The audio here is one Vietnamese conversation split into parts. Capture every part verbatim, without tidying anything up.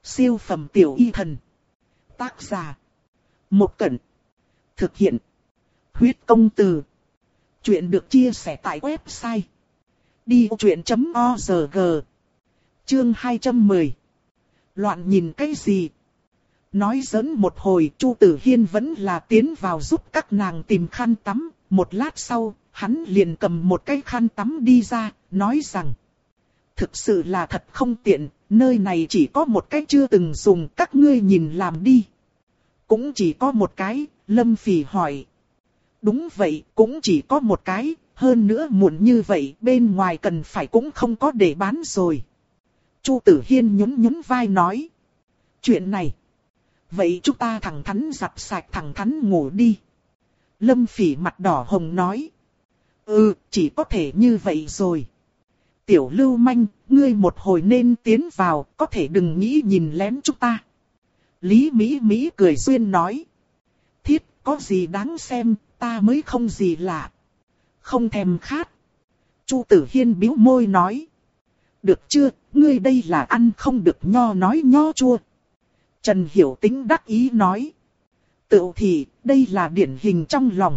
Siêu phẩm tiểu y thần. Tác giả. Một Cẩn. Thực hiện. Huyết công từ. Chuyện được chia sẻ tại website đi vô chuyện chấm org. Chương hai trăm mười. Loạn nhìn cái gì? Nói giỡn một hồi, Chu Tử Hiên vẫn là tiến vào giúp các nàng tìm khăn tắm. Một lát sau, hắn liền cầm một cái khăn tắm đi ra, nói rằng: thực sự là thật không tiện, nơi này chỉ có một cái chưa từng dùng, các ngươi nhìn làm đi. Cũng chỉ có một cái, Lâm Phỉ hỏi. Đúng vậy, cũng chỉ có một cái, hơn nữa muộn như vậy, bên ngoài cần phải cũng không có để bán rồi. Chu Tử Hiên nhún nhún vai nói: chuyện này, vậy chúng ta thẳng thắn giặt sạch thẳng thắn ngủ đi. Lâm Phỉ mặt đỏ hồng nói: ừ, chỉ có thể như vậy rồi. Tiểu lưu manh, ngươi một hồi nên tiến vào, có thể đừng nghĩ nhìn lén chúng ta. Lý Mỹ Mỹ cười duyên nói: thiết, có gì đáng xem, ta mới không gì lạ. Không thèm khát. Chu Tử Hiên bĩu môi nói: được chưa, ngươi đây là ăn không được nho nói nho chua. Trần Hiểu Tĩnh đắc ý nói: tựu thì, đây là điển hình trong lòng.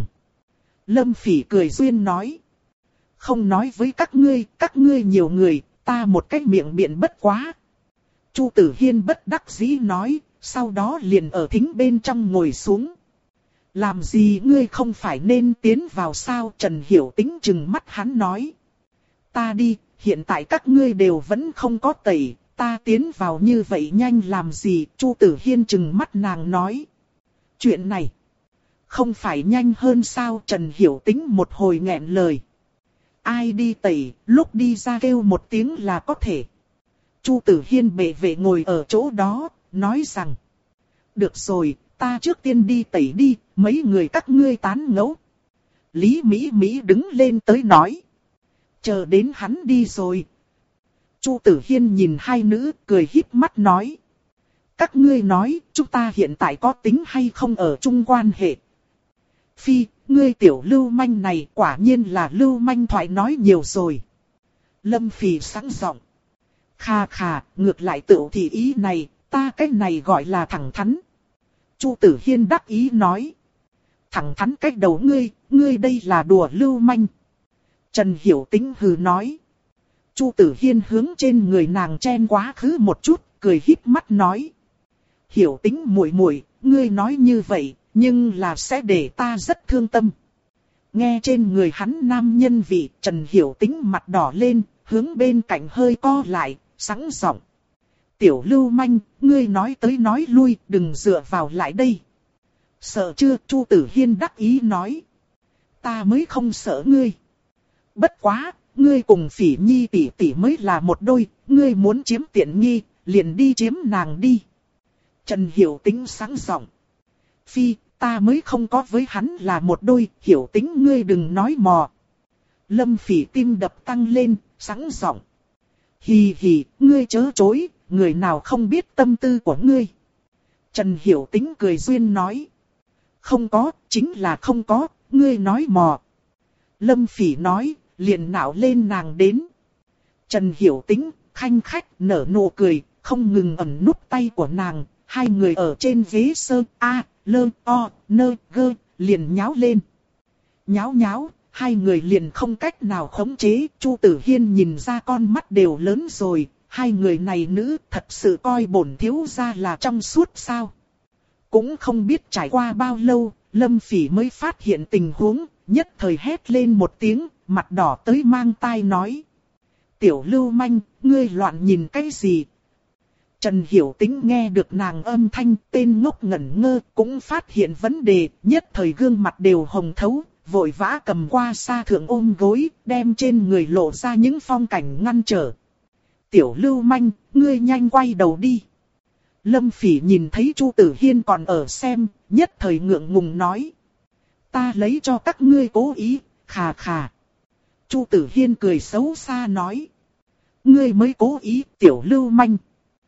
Lâm Phỉ cười duyên nói: không nói với các ngươi, các ngươi nhiều người, ta một cái miệng biện bất quá. Chu Tử Hiên bất đắc dĩ nói, sau đó liền ở thính bên trong ngồi xuống. Làm gì ngươi không phải nên tiến vào sao? Trần Hiểu Tĩnh trừng mắt hắn nói. Ta đi, hiện tại các ngươi đều vẫn không có tẩy, ta tiến vào như vậy nhanh làm gì? Chu Tử Hiên trừng mắt nàng nói. Chuyện này, không phải nhanh hơn sao? Trần Hiểu Tĩnh một hồi nghẹn lời. Ai đi tẩy, lúc đi ra kêu một tiếng là có thể. Chu Tử Hiên bệ vệ ngồi ở chỗ đó, nói rằng: được rồi, ta trước tiên đi tẩy đi, mấy người các ngươi tán ngẫu. Lý Mỹ Mỹ đứng lên tới nói: chờ đến hắn đi rồi. Chu Tử Hiên nhìn hai nữ, cười híp mắt nói: các ngươi nói, chúng ta hiện tại có tính hay không ở chung quan hệ? Phi, ngươi tiểu lưu manh này quả nhiên là lưu manh thoại nói nhiều rồi. Lâm Phỉ sẵn giọng: kha kha, ngược lại tựu thì ý này, ta cái này gọi là thẳng thắn. Chu Tử Hiên đắc ý nói: thẳng thắn cách đầu ngươi, ngươi đây là đùa lưu manh. Trần Hiểu Tĩnh hừ nói. Chu Tử Hiên hướng trên người nàng chen quá khứ một chút, cười híp mắt nói: Hiểu Tĩnh muội muội, ngươi nói như vậy, nhưng là sẽ để ta rất thương tâm. Nghe trên người hắn nam nhân vị, Trần Hiểu Tĩnh mặt đỏ lên, hướng bên cạnh hơi co lại, sẵn giọng: tiểu lưu manh, ngươi nói tới nói lui, đừng dựa vào lại đây. Sợ chưa? Chu Tử Hiên đắc ý nói. Ta mới không sợ ngươi. Bất quá, ngươi cùng Phỉ Nhi tỷ tỷ mới là một đôi, ngươi muốn chiếm tiện nghi, liền đi chiếm nàng đi. Trần Hiểu Tĩnh sẵn giọng: Phi, ta mới không có với hắn là một đôi, Hiểu Tĩnh ngươi đừng nói mò. Lâm Phỉ tim đập tăng lên, sẵn giọng: hì hì, ngươi chớ chối, người nào không biết tâm tư của ngươi. Trần Hiểu Tĩnh cười duyên nói: không có, chính là không có, ngươi nói mò. Lâm Phỉ nói, liền nạo lên nàng đến. Trần Hiểu Tĩnh, khanh khách nở nụ cười, không ngừng ẩn nút tay của nàng. Hai người ở trên ghế sơ, a, lơ, o, nơ, gơ, liền nháo lên. Nháo nháo, hai người liền không cách nào khống chế. Chu Tử Hiên nhìn ra con mắt đều lớn rồi. Hai người này nữ thật sự coi bổn thiếu gia là trong suốt sao. Cũng không biết trải qua bao lâu, Lâm Phỉ mới phát hiện tình huống, nhất thời hét lên một tiếng, mặt đỏ tới mang tai nói: tiểu lưu manh, ngươi loạn nhìn cái gì? Trần Hiểu Tĩnh nghe được nàng âm thanh, tên ngốc ngẩn ngơ, cũng phát hiện vấn đề, nhất thời gương mặt đều hồng thấu, vội vã cầm qua sa thượng ôm gối, đem trên người lộ ra những phong cảnh ngăn trở. Tiểu lưu manh, ngươi nhanh quay đầu đi. Lâm Phỉ nhìn thấy Chu Tử Hiên còn ở xem, nhất thời ngượng ngùng nói: ta lấy cho các ngươi cố ý, khà khà. Chu Tử Hiên cười xấu xa nói: ngươi mới cố ý, tiểu lưu manh.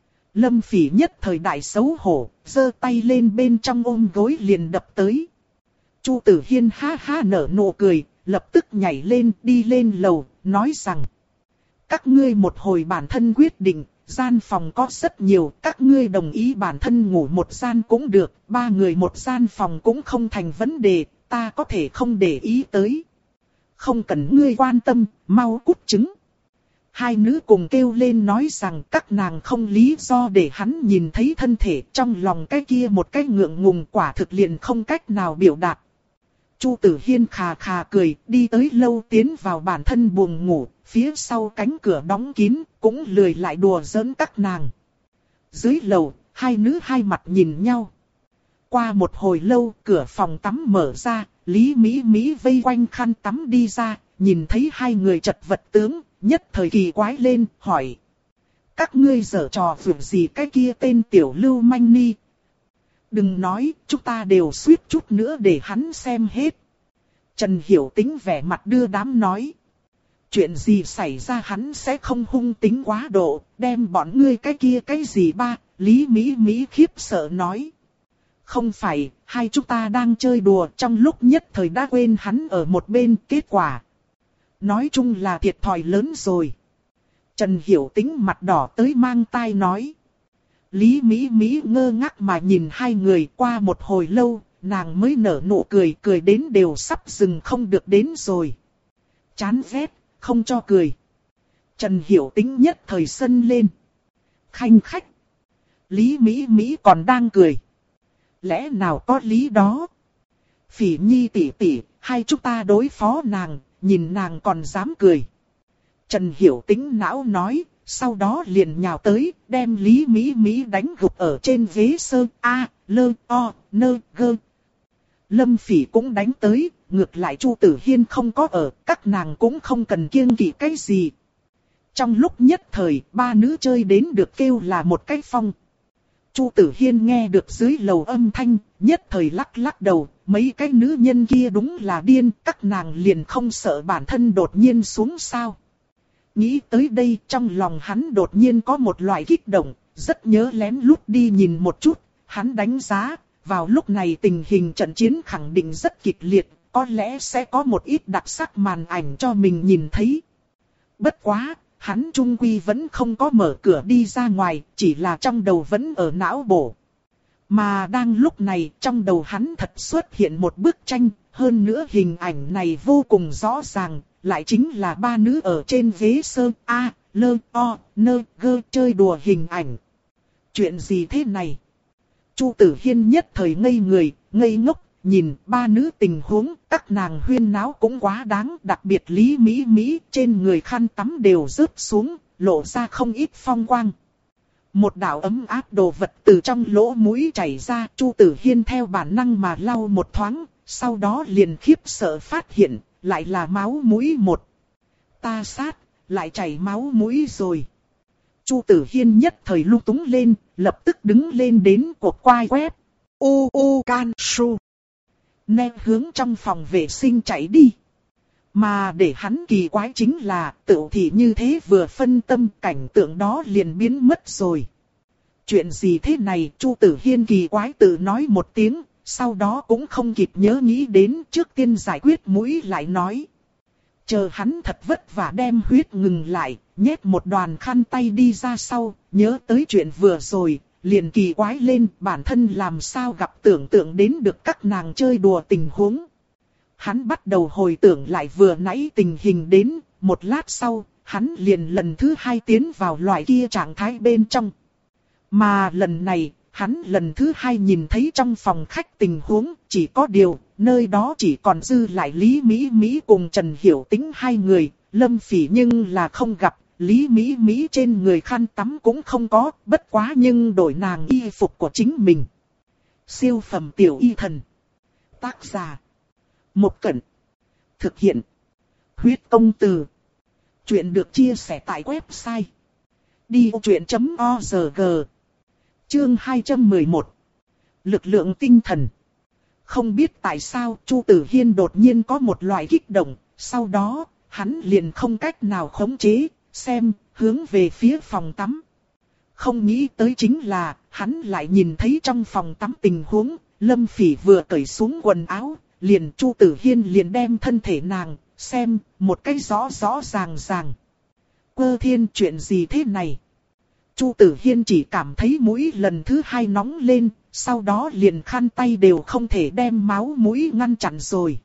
Lâm Phỉ nhất thời đại xấu hổ, giơ tay lên bên trong ôm gối liền đập tới. Chu Tử Hiên ha ha nở nụ cười, lập tức nhảy lên đi lên lầu, nói rằng: các ngươi một hồi bản thân quyết định, gian phòng có rất nhiều, các ngươi đồng ý bản thân ngủ một gian cũng được, ba người một gian phòng cũng không thành vấn đề, ta có thể không để ý tới. Không cần ngươi quan tâm, mau cút trứng. Hai nữ cùng kêu lên nói rằng các nàng không lý do để hắn nhìn thấy thân thể, trong lòng cái kia một cái ngượng ngùng quả thực liền không cách nào biểu đạt. Chu Tử Hiên khà khà cười, đi tới lâu tiến vào bản thân buồng ngủ, phía sau cánh cửa đóng kín, cũng lười lại đùa giỡn các nàng. Dưới lầu, hai nữ hai mặt nhìn nhau. Qua một hồi lâu, cửa phòng tắm mở ra, Lý Mỹ Mỹ vây quanh khăn tắm đi ra, nhìn thấy hai người chật vật tướng, nhất thời kỳ quái lên, hỏi. Các ngươi giở trò vượt gì cái kia tên tiểu lưu manh ni? Đừng nói, chúng ta đều suýt chút nữa để hắn xem hết. Trần Hiểu Tĩnh vẻ mặt đưa đám nói. Chuyện gì xảy ra hắn sẽ không hung tính quá độ, đem bọn ngươi cái kia cái gì ba, Lý Mỹ Mỹ khiếp sợ nói. Không phải, hai chúng ta đang chơi đùa trong lúc nhất thời đã quên hắn ở một bên, kết quả. Nói chung là thiệt thòi lớn rồi. Trần Hiểu Tĩnh mặt đỏ tới mang tai nói. Lý Mỹ Mỹ ngơ ngác mà nhìn hai người, qua một hồi lâu, nàng mới nở nụ cười, cười đến đều sắp dừng không được đến rồi. Chán ghét, không cho cười. Trần Hiểu Tĩnh nhất thời sân lên. Khanh khách. Lý Mỹ Mỹ còn đang cười. Lẽ nào có lý đó? Phỉ Nhi tỷ tỷ, hai chúng ta đối phó nàng, nhìn nàng còn dám cười. Trần Hiểu Tĩnh não nói, sau đó liền nhào tới, đem Lý Mỹ Mỹ đánh gục ở trên ghế sơ, a, lơ, o, nơ, gơ. Lâm Phỉ cũng đánh tới, ngược lại Chu Tử Hiên không có ở, các nàng cũng không cần kiêng kỵ cái gì. Trong lúc nhất thời, ba nữ chơi đến được kêu là một cái phong. Chu Tử Hiên nghe được dưới lầu âm thanh, nhất thời lắc lắc đầu, mấy cái nữ nhân kia đúng là điên, các nàng liền không sợ bản thân đột nhiên xuống sao. Nghĩ tới đây trong lòng hắn đột nhiên có một loại kích động, rất nhớ lén lút đi nhìn một chút, hắn đánh giá, vào lúc này tình hình trận chiến khẳng định rất kịch liệt, có lẽ sẽ có một ít đặc sắc màn ảnh cho mình nhìn thấy. Bất quá, hắn trung quy vẫn không có mở cửa đi ra ngoài, chỉ là trong đầu vẫn ở não bổ. Mà đang lúc này, trong đầu hắn thật xuất hiện một bức tranh, hơn nữa hình ảnh này vô cùng rõ ràng, lại chính là ba nữ ở trên ghế sơ, a, lơ, o, nơ, gơ chơi đùa hình ảnh. Chuyện gì thế này? Chu Tử Hiên nhất thời ngây người, ngây ngốc, nhìn ba nữ tình huống, các nàng huyên náo cũng quá đáng, đặc biệt Lý Mỹ Mỹ trên người khăn tắm đều rớt xuống, lộ ra không ít phong quang. Một đạo ấm áp đồ vật từ trong lỗ mũi chảy ra, Chu Tử Hiên theo bản năng mà lau một thoáng, sau đó liền khiếp sợ phát hiện, lại là máu mũi một. Ta sát, lại chảy máu mũi rồi. Chu Tử Hiên nhất thời lung túng lên, lập tức đứng lên đến cột quai quét. U u can su. Nè hướng trong phòng vệ sinh chạy đi. Mà để hắn kỳ quái chính là tựu thị như thế vừa phân tâm cảnh tượng đó liền biến mất rồi. Chuyện gì thế này? Chu Tử Hiên kỳ quái tự nói một tiếng, sau đó cũng không kịp nhớ nghĩ đến, trước tiên giải quyết mũi lại nói. Chờ hắn thật vất vả đem huyết ngừng lại, nhét một đoàn khăn tay đi ra sau, nhớ tới chuyện vừa rồi, liền kỳ quái lên bản thân làm sao gặp tưởng tượng đến được các nàng chơi đùa tình huống. Hắn bắt đầu hồi tưởng lại vừa nãy tình hình đến, một lát sau, hắn liền lần thứ hai tiến vào loại kia trạng thái bên trong. Mà lần này, hắn lần thứ hai nhìn thấy trong phòng khách tình huống, chỉ có điều, nơi đó chỉ còn dư lại Lý Mỹ Mỹ cùng Trần Hiểu Tĩnh hai người, Lâm Phỉ nhưng là không gặp, Lý Mỹ Mỹ trên người khăn tắm cũng không có, bất quá nhưng đổi nàng y phục của chính mình. Siêu phẩm tiểu y thần. Tác giả. Một Cẩn. Thực hiện. Huyết công từ. Chuyện được chia sẻ tại website. đi ô chuyện chấm org. Chương hai trăm mười một. Lực lượng tinh thần. Không biết tại sao Chu Tử Hiên đột nhiên có một loại kích động, sau đó, hắn liền không cách nào khống chế, xem, hướng về phía phòng tắm. Không nghĩ tới chính là, hắn lại nhìn thấy trong phòng tắm tình huống, Lâm Phỉ vừa cởi xuống quần áo, liền Chu Tử Hiên liền đem thân thể nàng, xem, một cái rõ rõ ràng ràng. Quơ thiên, chuyện gì thế này? Chu Tử Hiên chỉ cảm thấy mũi lần thứ hai nóng lên, sau đó liền khăn tay đều không thể đem máu mũi ngăn chặn rồi.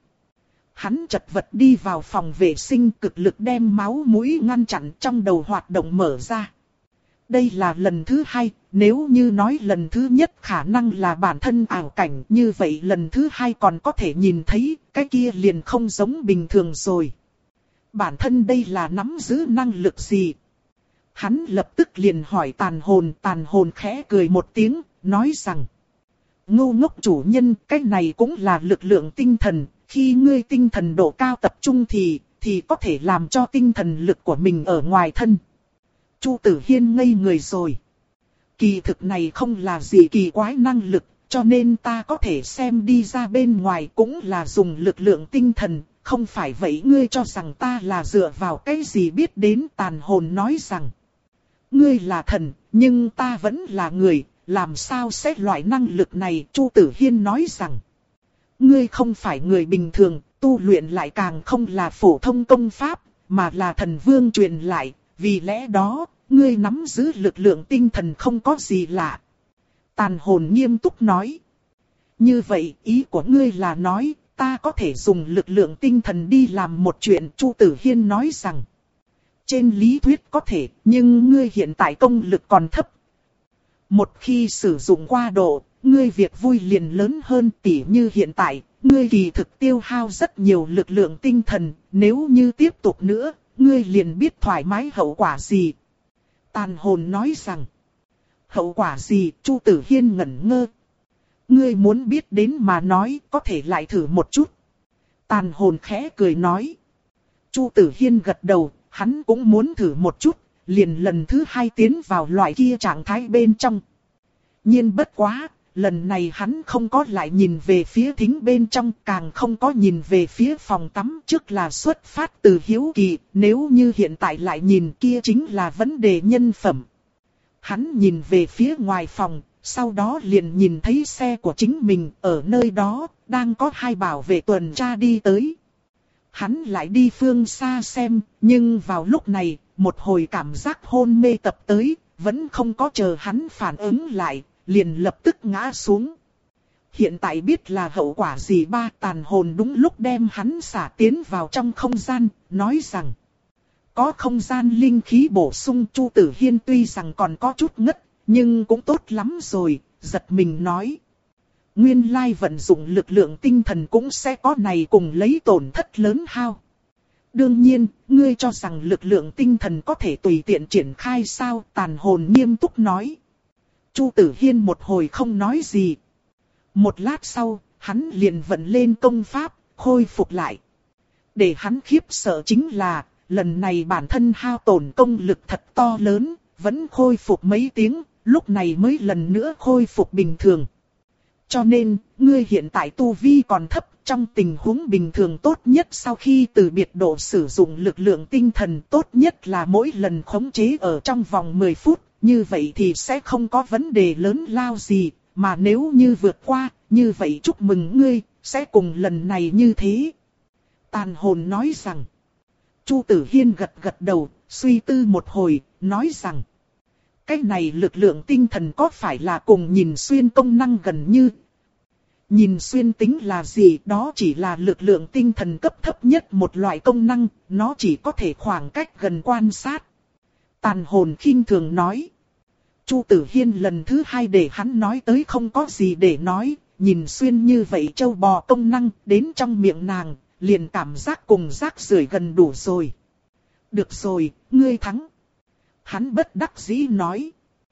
Hắn chật vật đi vào phòng vệ sinh, cực lực đem máu mũi ngăn chặn, trong đầu hoạt động mở ra. Đây là lần thứ hai, nếu như nói lần thứ nhất khả năng là bản thân ảo cảnh, như vậy lần thứ hai còn có thể nhìn thấy, cái kia liền không giống bình thường rồi. Bản thân đây là nắm giữ năng lực gì? Hắn lập tức liền hỏi tàn hồn, tàn hồn khẽ cười một tiếng, nói rằng: ngu ngốc chủ nhân, cái này cũng là lực lượng tinh thần, khi ngươi tinh thần độ cao tập trung thì, thì có thể làm cho tinh thần lực của mình ở ngoài thân. Chu Tử Hiên ngây người rồi. Kỳ thực này không là gì kỳ quái năng lực, cho nên ta có thể xem đi ra bên ngoài cũng là dùng lực lượng tinh thần, không phải vậy ngươi cho rằng ta là dựa vào cái gì biết đến? Tàn hồn nói rằng: ngươi là thần, nhưng ta vẫn là người, làm sao sẽ loại năng lực này? Chu Tử Hiên nói rằng: ngươi không phải người bình thường, tu luyện lại càng không là phổ thông công pháp, mà là thần vương truyền lại, vì lẽ đó, ngươi nắm giữ lực lượng tinh thần không có gì lạ. Tàn hồn nghiêm túc nói: như vậy ý của ngươi là nói, ta có thể dùng lực lượng tinh thần đi làm một chuyện? Chu Tử Hiên nói rằng: trên lý thuyết có thể, nhưng ngươi hiện tại công lực còn thấp. Một khi sử dụng qua độ, ngươi việc vui liền lớn hơn. Tỉ như hiện tại, ngươi kỳ thực tiêu hao rất nhiều lực lượng tinh thần, nếu như tiếp tục nữa, ngươi liền biết thoải mái hậu quả gì. Tàn hồn nói rằng: hậu quả gì? Chu Tử Hiên ngẩn ngơ. Ngươi muốn biết đến mà nói, có thể lại thử một chút. Tàn hồn khẽ cười nói. Chu Tử Hiên gật đầu, hắn cũng muốn thử một chút, liền lần thứ hai tiến vào loại kia trạng thái bên trong. nhiên bất quá, lần này hắn không có lại nhìn về phía thính bên trong, càng không có nhìn về phía phòng tắm, trước là xuất phát từ hiếu kỳ, nếu như hiện tại lại nhìn kia chính là vấn đề nhân phẩm. Hắn nhìn về phía ngoài phòng, sau đó liền nhìn thấy xe của chính mình ở nơi đó, đang có hai bảo vệ tuần tra đi tới. Hắn lại đi phương xa xem, nhưng vào lúc này, một hồi cảm giác hôn mê tập tới, vẫn không có chờ hắn phản ứng lại, liền lập tức ngã xuống. Hiện tại biết là hậu quả gì? Ba tàn hồn đúng lúc đem hắn xả tiến vào trong không gian, nói rằng có không gian linh khí bổ sung. Chu Tử Hiên tuy rằng còn có chút ngất, nhưng cũng tốt lắm rồi, giật mình nói. Nguyên lai vận dụng lực lượng tinh thần cũng sẽ có này cùng lấy tổn thất lớn hao. Đương nhiên, ngươi cho rằng lực lượng tinh thần có thể tùy tiện triển khai sao? Tàn hồn nghiêm túc nói. Chu Tử Hiên một hồi không nói gì. Một lát sau, hắn liền vận lên công pháp, khôi phục lại. Để hắn khiếp sợ chính là, lần này bản thân hao tổn công lực thật to lớn, vẫn khôi phục mấy tiếng, lúc này mới lần nữa khôi phục bình thường. Cho nên, ngươi hiện tại tu vi còn thấp, trong tình huống bình thường tốt nhất sau khi từ biệt độ sử dụng lực lượng tinh thần, tốt nhất là mỗi lần khống chế ở trong vòng mười phút, như vậy thì sẽ không có vấn đề lớn lao gì, mà nếu như vượt qua, như vậy chúc mừng ngươi, sẽ cùng lần này như thế. Tàn hồn nói rằng. Chu Tử Hiên gật gật đầu, suy tư một hồi, nói rằng. Cái này lực lượng tinh thần có phải là cùng nhìn xuyên công năng gần như? Nhìn xuyên tính là gì? Đó chỉ là lực lượng tinh thần cấp thấp nhất một loại công năng, nó chỉ có thể khoảng cách gần quan sát. Tàn hồn khinh thường nói. Chu Tử Hiên lần thứ hai để hắn nói tới không có gì để nói, nhìn xuyên như vậy châu bò công năng đến trong miệng nàng, liền cảm giác cùng rác rưởi gần đủ rồi. Được rồi, ngươi thắng. Hắn bất đắc dĩ nói.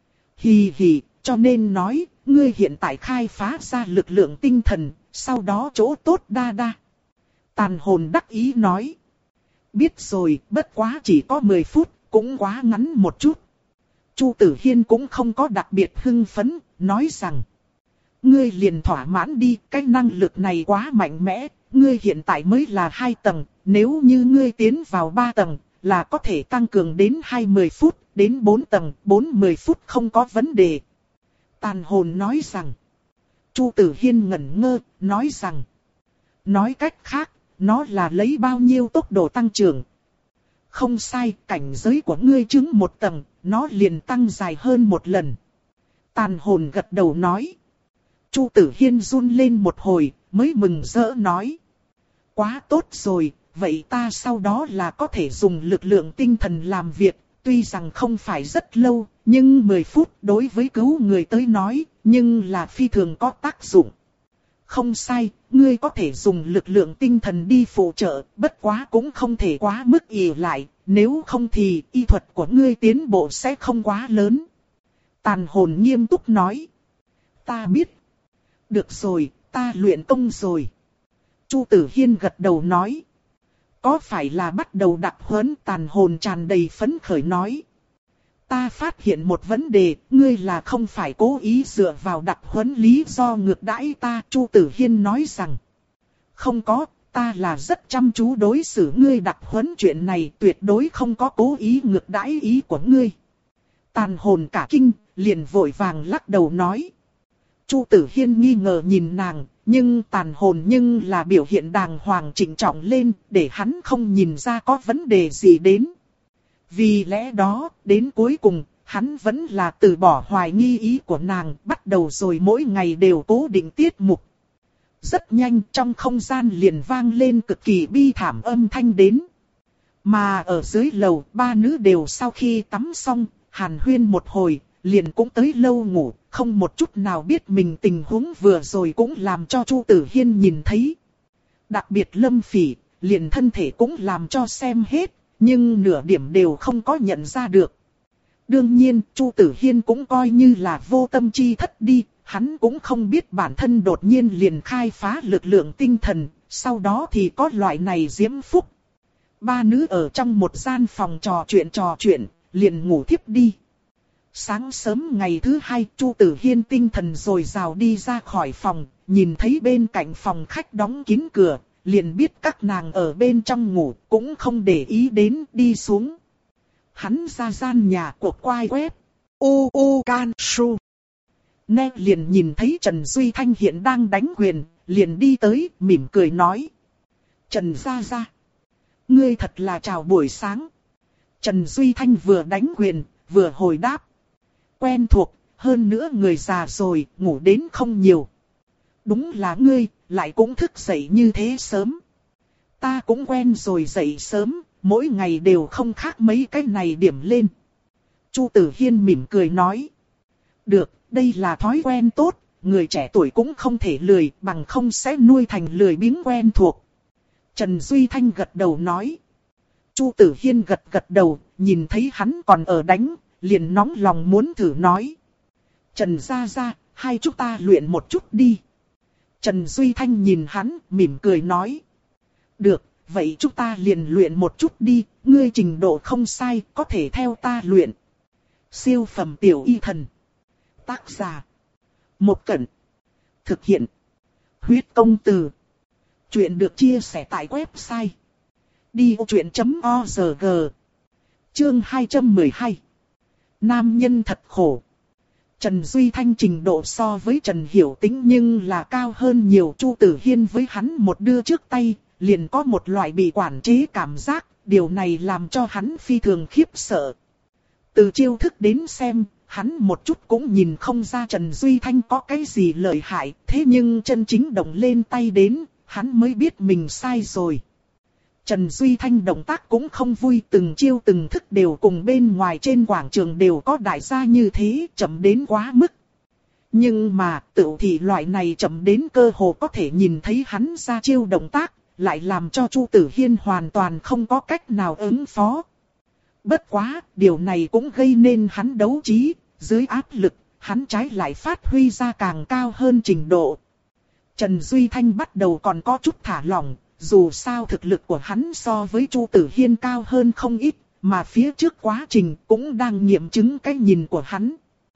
Hì hì, cho nên nói, ngươi hiện tại khai phá ra lực lượng tinh thần, sau đó chỗ tốt đa đa. Tàn hồn đắc ý nói. Biết rồi, bất quá chỉ có mười phút, cũng quá ngắn một chút. Chu Tử Hiên cũng không có đặc biệt hưng phấn, nói rằng. Ngươi liền thỏa mãn đi, cái năng lực này quá mạnh mẽ, ngươi hiện tại mới là hai tầng, nếu như ngươi tiến vào ba tầng, là có thể tăng cường đến hai mươi phút, đến bốn tầng, bốn mươi phút không có vấn đề. Tàn hồn nói rằng. Chu Tử Hiên ngẩn ngơ, nói rằng. Nói cách khác, nó là lấy bao nhiêu tốc độ tăng trưởng? Không sai, cảnh giới của ngươi chứng một tầng, nó liền tăng dài hơn một lần. Tàn hồn gật đầu nói. Chu Tử Hiên run lên một hồi, mới mừng rỡ nói. Quá tốt rồi, vậy ta sau đó là có thể dùng lực lượng tinh thần làm việc, tuy rằng không phải rất lâu, nhưng mười phút đối với cứu người tới nói, nhưng là phi thường có tác dụng. Không sai, ngươi có thể dùng lực lượng tinh thần đi phụ trợ, bất quá cũng không thể quá mức ỷ lại, nếu không thì y thuật của ngươi tiến bộ sẽ không quá lớn. Tàn hồn nghiêm túc nói. Ta biết. Được rồi, ta luyện công rồi. Chu Tử Hiên gật đầu nói. Có phải là bắt đầu đặc huấn? Tàn hồn tràn đầy phấn khởi nói. Ta phát hiện một vấn đề, ngươi là không phải cố ý dựa vào đặc huấn lý do ngược đãi ta. Chu Tử Hiên nói rằng. Không có, ta là rất chăm chú đối xử ngươi đặc huấn chuyện này, tuyệt đối không có cố ý ngược đãi ý của ngươi. Tàn hồn cả kinh, liền vội vàng lắc đầu nói. Chu Tử Hiên nghi ngờ nhìn nàng, nhưng tàn hồn nhưng là biểu hiện đàng hoàng trịnh trọng lên, để hắn không nhìn ra có vấn đề gì đến. Vì lẽ đó, đến cuối cùng, hắn vẫn là từ bỏ hoài nghi ý của nàng, bắt đầu rồi mỗi ngày đều cố định tiết mục. Rất nhanh trong không gian liền vang lên cực kỳ bi thảm âm thanh đến. Mà ở dưới lầu, ba nữ đều sau khi tắm xong, hàn huyên một hồi, liền cũng tới lâu ngủ, không một chút nào biết mình tình huống vừa rồi cũng làm cho Chu Tử Hiên nhìn thấy. Đặc biệt Lâm Phỉ, liền thân thể cũng làm cho xem hết, nhưng nửa điểm đều không có nhận ra được. Đương nhiên, Chu Tử Hiên cũng coi như là vô tâm chi thất đi, hắn cũng không biết bản thân đột nhiên liền khai phá lực lượng tinh thần, sau đó thì có loại này diễm phúc. Ba nữ ở trong một gian phòng trò chuyện trò chuyện, liền ngủ thiếp đi. Sáng sớm ngày thứ hai, Chu Tử Hiên tinh thần dồi dào đi ra khỏi phòng, nhìn thấy bên cạnh phòng khách đóng kín cửa, liền biết các nàng ở bên trong ngủ, cũng không để ý đến, đi xuống. Hắn ra gian nhà của quai web, u u can su. Nè liền nhìn thấy Trần Duy Thanh hiện đang đánh quyền, liền đi tới, mỉm cười nói. Trần gia gia, ngươi thật là chào buổi sáng. Trần Duy Thanh vừa đánh quyền, vừa hồi đáp. Quen thuộc, hơn nữa người già rồi, ngủ đến không nhiều. Đúng là ngươi, lại cũng thức dậy như thế sớm. Ta cũng quen rồi dậy sớm, mỗi ngày đều không khác mấy cái này điểm lên. Chu Tử Hiên mỉm cười nói. Được, đây là thói quen tốt, người trẻ tuổi cũng không thể lười, bằng không sẽ nuôi thành lười biếng quen thuộc. Trần Duy Thanh gật đầu nói. Chu Tử Hiên gật gật đầu, nhìn thấy hắn còn ở đánh, liền nóng lòng muốn thử nói. Trần gia gia, hai chúng ta luyện một chút đi. Trần Duy Thanh nhìn hắn, mỉm cười nói. Được, vậy chúng ta liền luyện một chút đi, ngươi trình độ không sai, có thể theo ta luyện. Siêu phẩm tiểu y thần. Tác giả. Một Cẩn. Thực hiện. Huyết công từ. Chuyện được chia sẻ tại website. đi ô chuyện chấm o rờ giê. Chương hai trăm mười hai. Nam nhân thật khổ. Trần Duy Thanh trình độ so với Trần Hiểu Tĩnh nhưng là cao hơn nhiều. Chu Tử Hiên với hắn một đưa trước tay, liền có một loại bị quản chế cảm giác, điều này làm cho hắn phi thường khiếp sợ. Từ chiêu thức đến xem, hắn một chút cũng nhìn không ra Trần Duy Thanh có cái gì lợi hại, thế nhưng chân chính động lên tay đến, hắn mới biết mình sai rồi. Trần Duy Thanh động tác cũng không vui, từng chiêu từng thức đều cùng bên ngoài trên quảng trường đều có đại gia như thế, chậm đến quá mức. Nhưng mà, tự thị loại này chậm đến cơ hồ có thể nhìn thấy hắn ra chiêu động tác, lại làm cho Chu Tử Hiên hoàn toàn không có cách nào ứng phó. Bất quá, điều này cũng gây nên hắn đấu trí, dưới áp lực, hắn trái lại phát huy ra càng cao hơn trình độ. Trần Duy Thanh bắt đầu còn có chút thả lỏng, dù sao thực lực của hắn so với Chu Tử Hiên cao hơn không ít, mà phía trước quá trình cũng đang nghiệm chứng cái nhìn của hắn.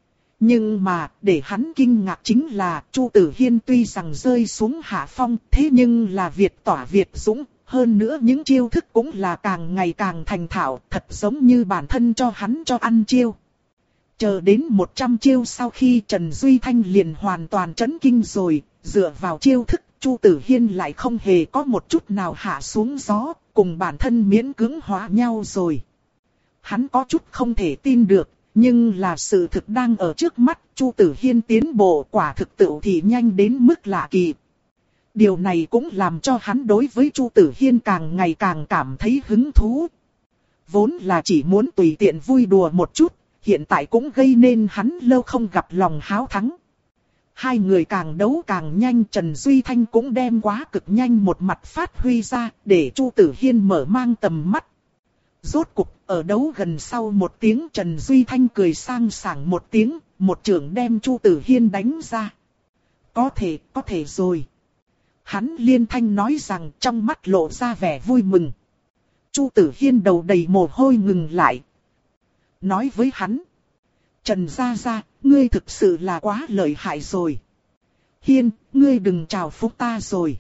Nhưng mà, để hắn kinh ngạc chính là, Chu Tử Hiên tuy rằng rơi xuống hạ phong, thế nhưng là Việt tỏa Việt dũng, hơn nữa những chiêu thức cũng là càng ngày càng thành thạo, thật giống như bản thân cho hắn cho ăn chiêu. Chờ đến một trăm chiêu sau khi Trần Duy Thanh liền hoàn toàn chấn kinh rồi, dựa vào chiêu thức, Chu Tử Hiên lại không hề có một chút nào hạ xuống gió, cùng bản thân miễn cưỡng hóa nhau rồi. Hắn có chút không thể tin được, nhưng là sự thực đang ở trước mắt, Chu Tử Hiên tiến bộ quả thực tự thì nhanh đến mức lạ kỳ. Điều này cũng làm cho hắn đối với Chu Tử Hiên càng ngày càng cảm thấy hứng thú. Vốn là chỉ muốn tùy tiện vui đùa một chút, hiện tại cũng gây nên hắn lâu không gặp lòng háo thắng. Hai người càng đấu càng nhanh, Trần Duy Thanh cũng đem quá cực nhanh một mặt phát huy ra, để Chu Tử Hiên mở mang tầm mắt. Rốt cục, ở đấu gần sau một tiếng, Trần Duy Thanh cười sang sảng một tiếng, một chưởng đem Chu Tử Hiên đánh ra. Có thể, có thể rồi. Hắn liên thanh nói rằng, trong mắt lộ ra vẻ vui mừng. Chu Tử Hiên đầu đầy mồ hôi ngừng lại. Nói với hắn: Trần gia gia, ngươi thực sự là quá lợi hại rồi. Hiên, ngươi đừng chào phúng ta rồi.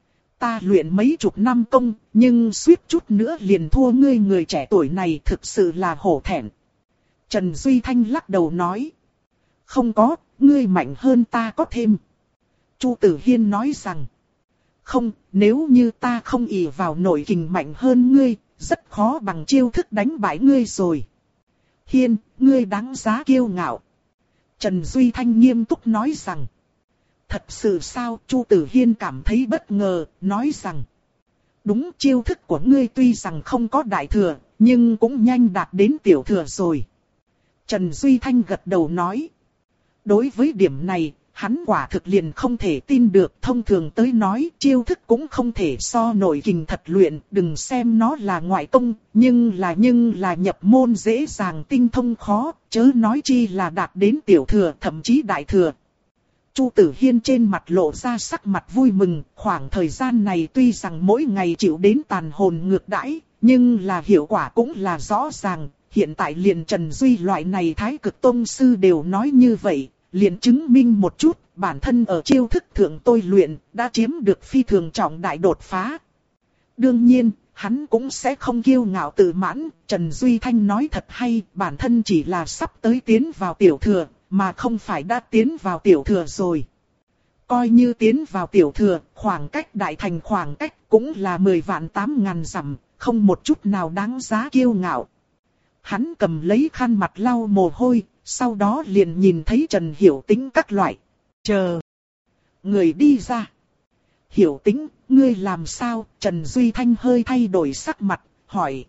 Ta luyện mấy chục năm công, nhưng suýt chút nữa liền thua ngươi, người trẻ tuổi này thực sự là hổ thẹn. Trần Duy Thanh lắc đầu nói: Không có, ngươi mạnh hơn ta có thêm. Chu Tử Hiên nói rằng: Không, nếu như ta không ỷ vào nội kình mạnh hơn ngươi, rất khó bằng chiêu thức đánh bại ngươi rồi. Hiên, ngươi đáng giá kiêu ngạo. Trần Duy Thanh nghiêm túc nói rằng: Thật sự sao? Chu Tử Hiên cảm thấy bất ngờ, nói rằng: Đúng, chiêu thức của ngươi tuy rằng không có đại thừa, nhưng cũng nhanh đạt đến tiểu thừa rồi. Trần Duy Thanh gật đầu nói: Đối với điểm này, hắn quả thực liền không thể tin được. Thông thường tới nói, chiêu thức cũng không thể so nội kình thật luyện, đừng xem nó là ngoại công, nhưng là nhưng là nhập môn dễ dàng tinh thông khó, chớ nói chi là đạt đến tiểu thừa thậm chí đại thừa. Chu Tử Hiên trên mặt lộ ra sắc mặt vui mừng, khoảng thời gian này tuy rằng mỗi ngày chịu đến tàn hồn ngược đãi, nhưng là hiệu quả cũng là rõ ràng. Hiện tại liền Trần Duy loại này Thái Cực Tông sư đều nói như vậy, liền chứng minh một chút, bản thân ở chiêu thức thượng tôi luyện, đã chiếm được phi thường trọng đại đột phá. Đương nhiên, hắn cũng sẽ không kiêu ngạo tự mãn, Trần Duy Thanh nói thật hay, bản thân chỉ là sắp tới tiến vào tiểu thừa, mà không phải đã tiến vào tiểu thừa rồi. Coi như tiến vào tiểu thừa, khoảng cách đại thành khoảng cách cũng là mười vạn tám ngàn dặm, không một chút nào đáng giá kiêu ngạo. Hắn cầm lấy khăn mặt lau mồ hôi, sau đó liền nhìn thấy Trần Hiểu Tĩnh các loại. Chờ người đi ra. Hiểu Tĩnh, ngươi làm sao? Trần Duy Thanh hơi thay đổi sắc mặt, hỏi.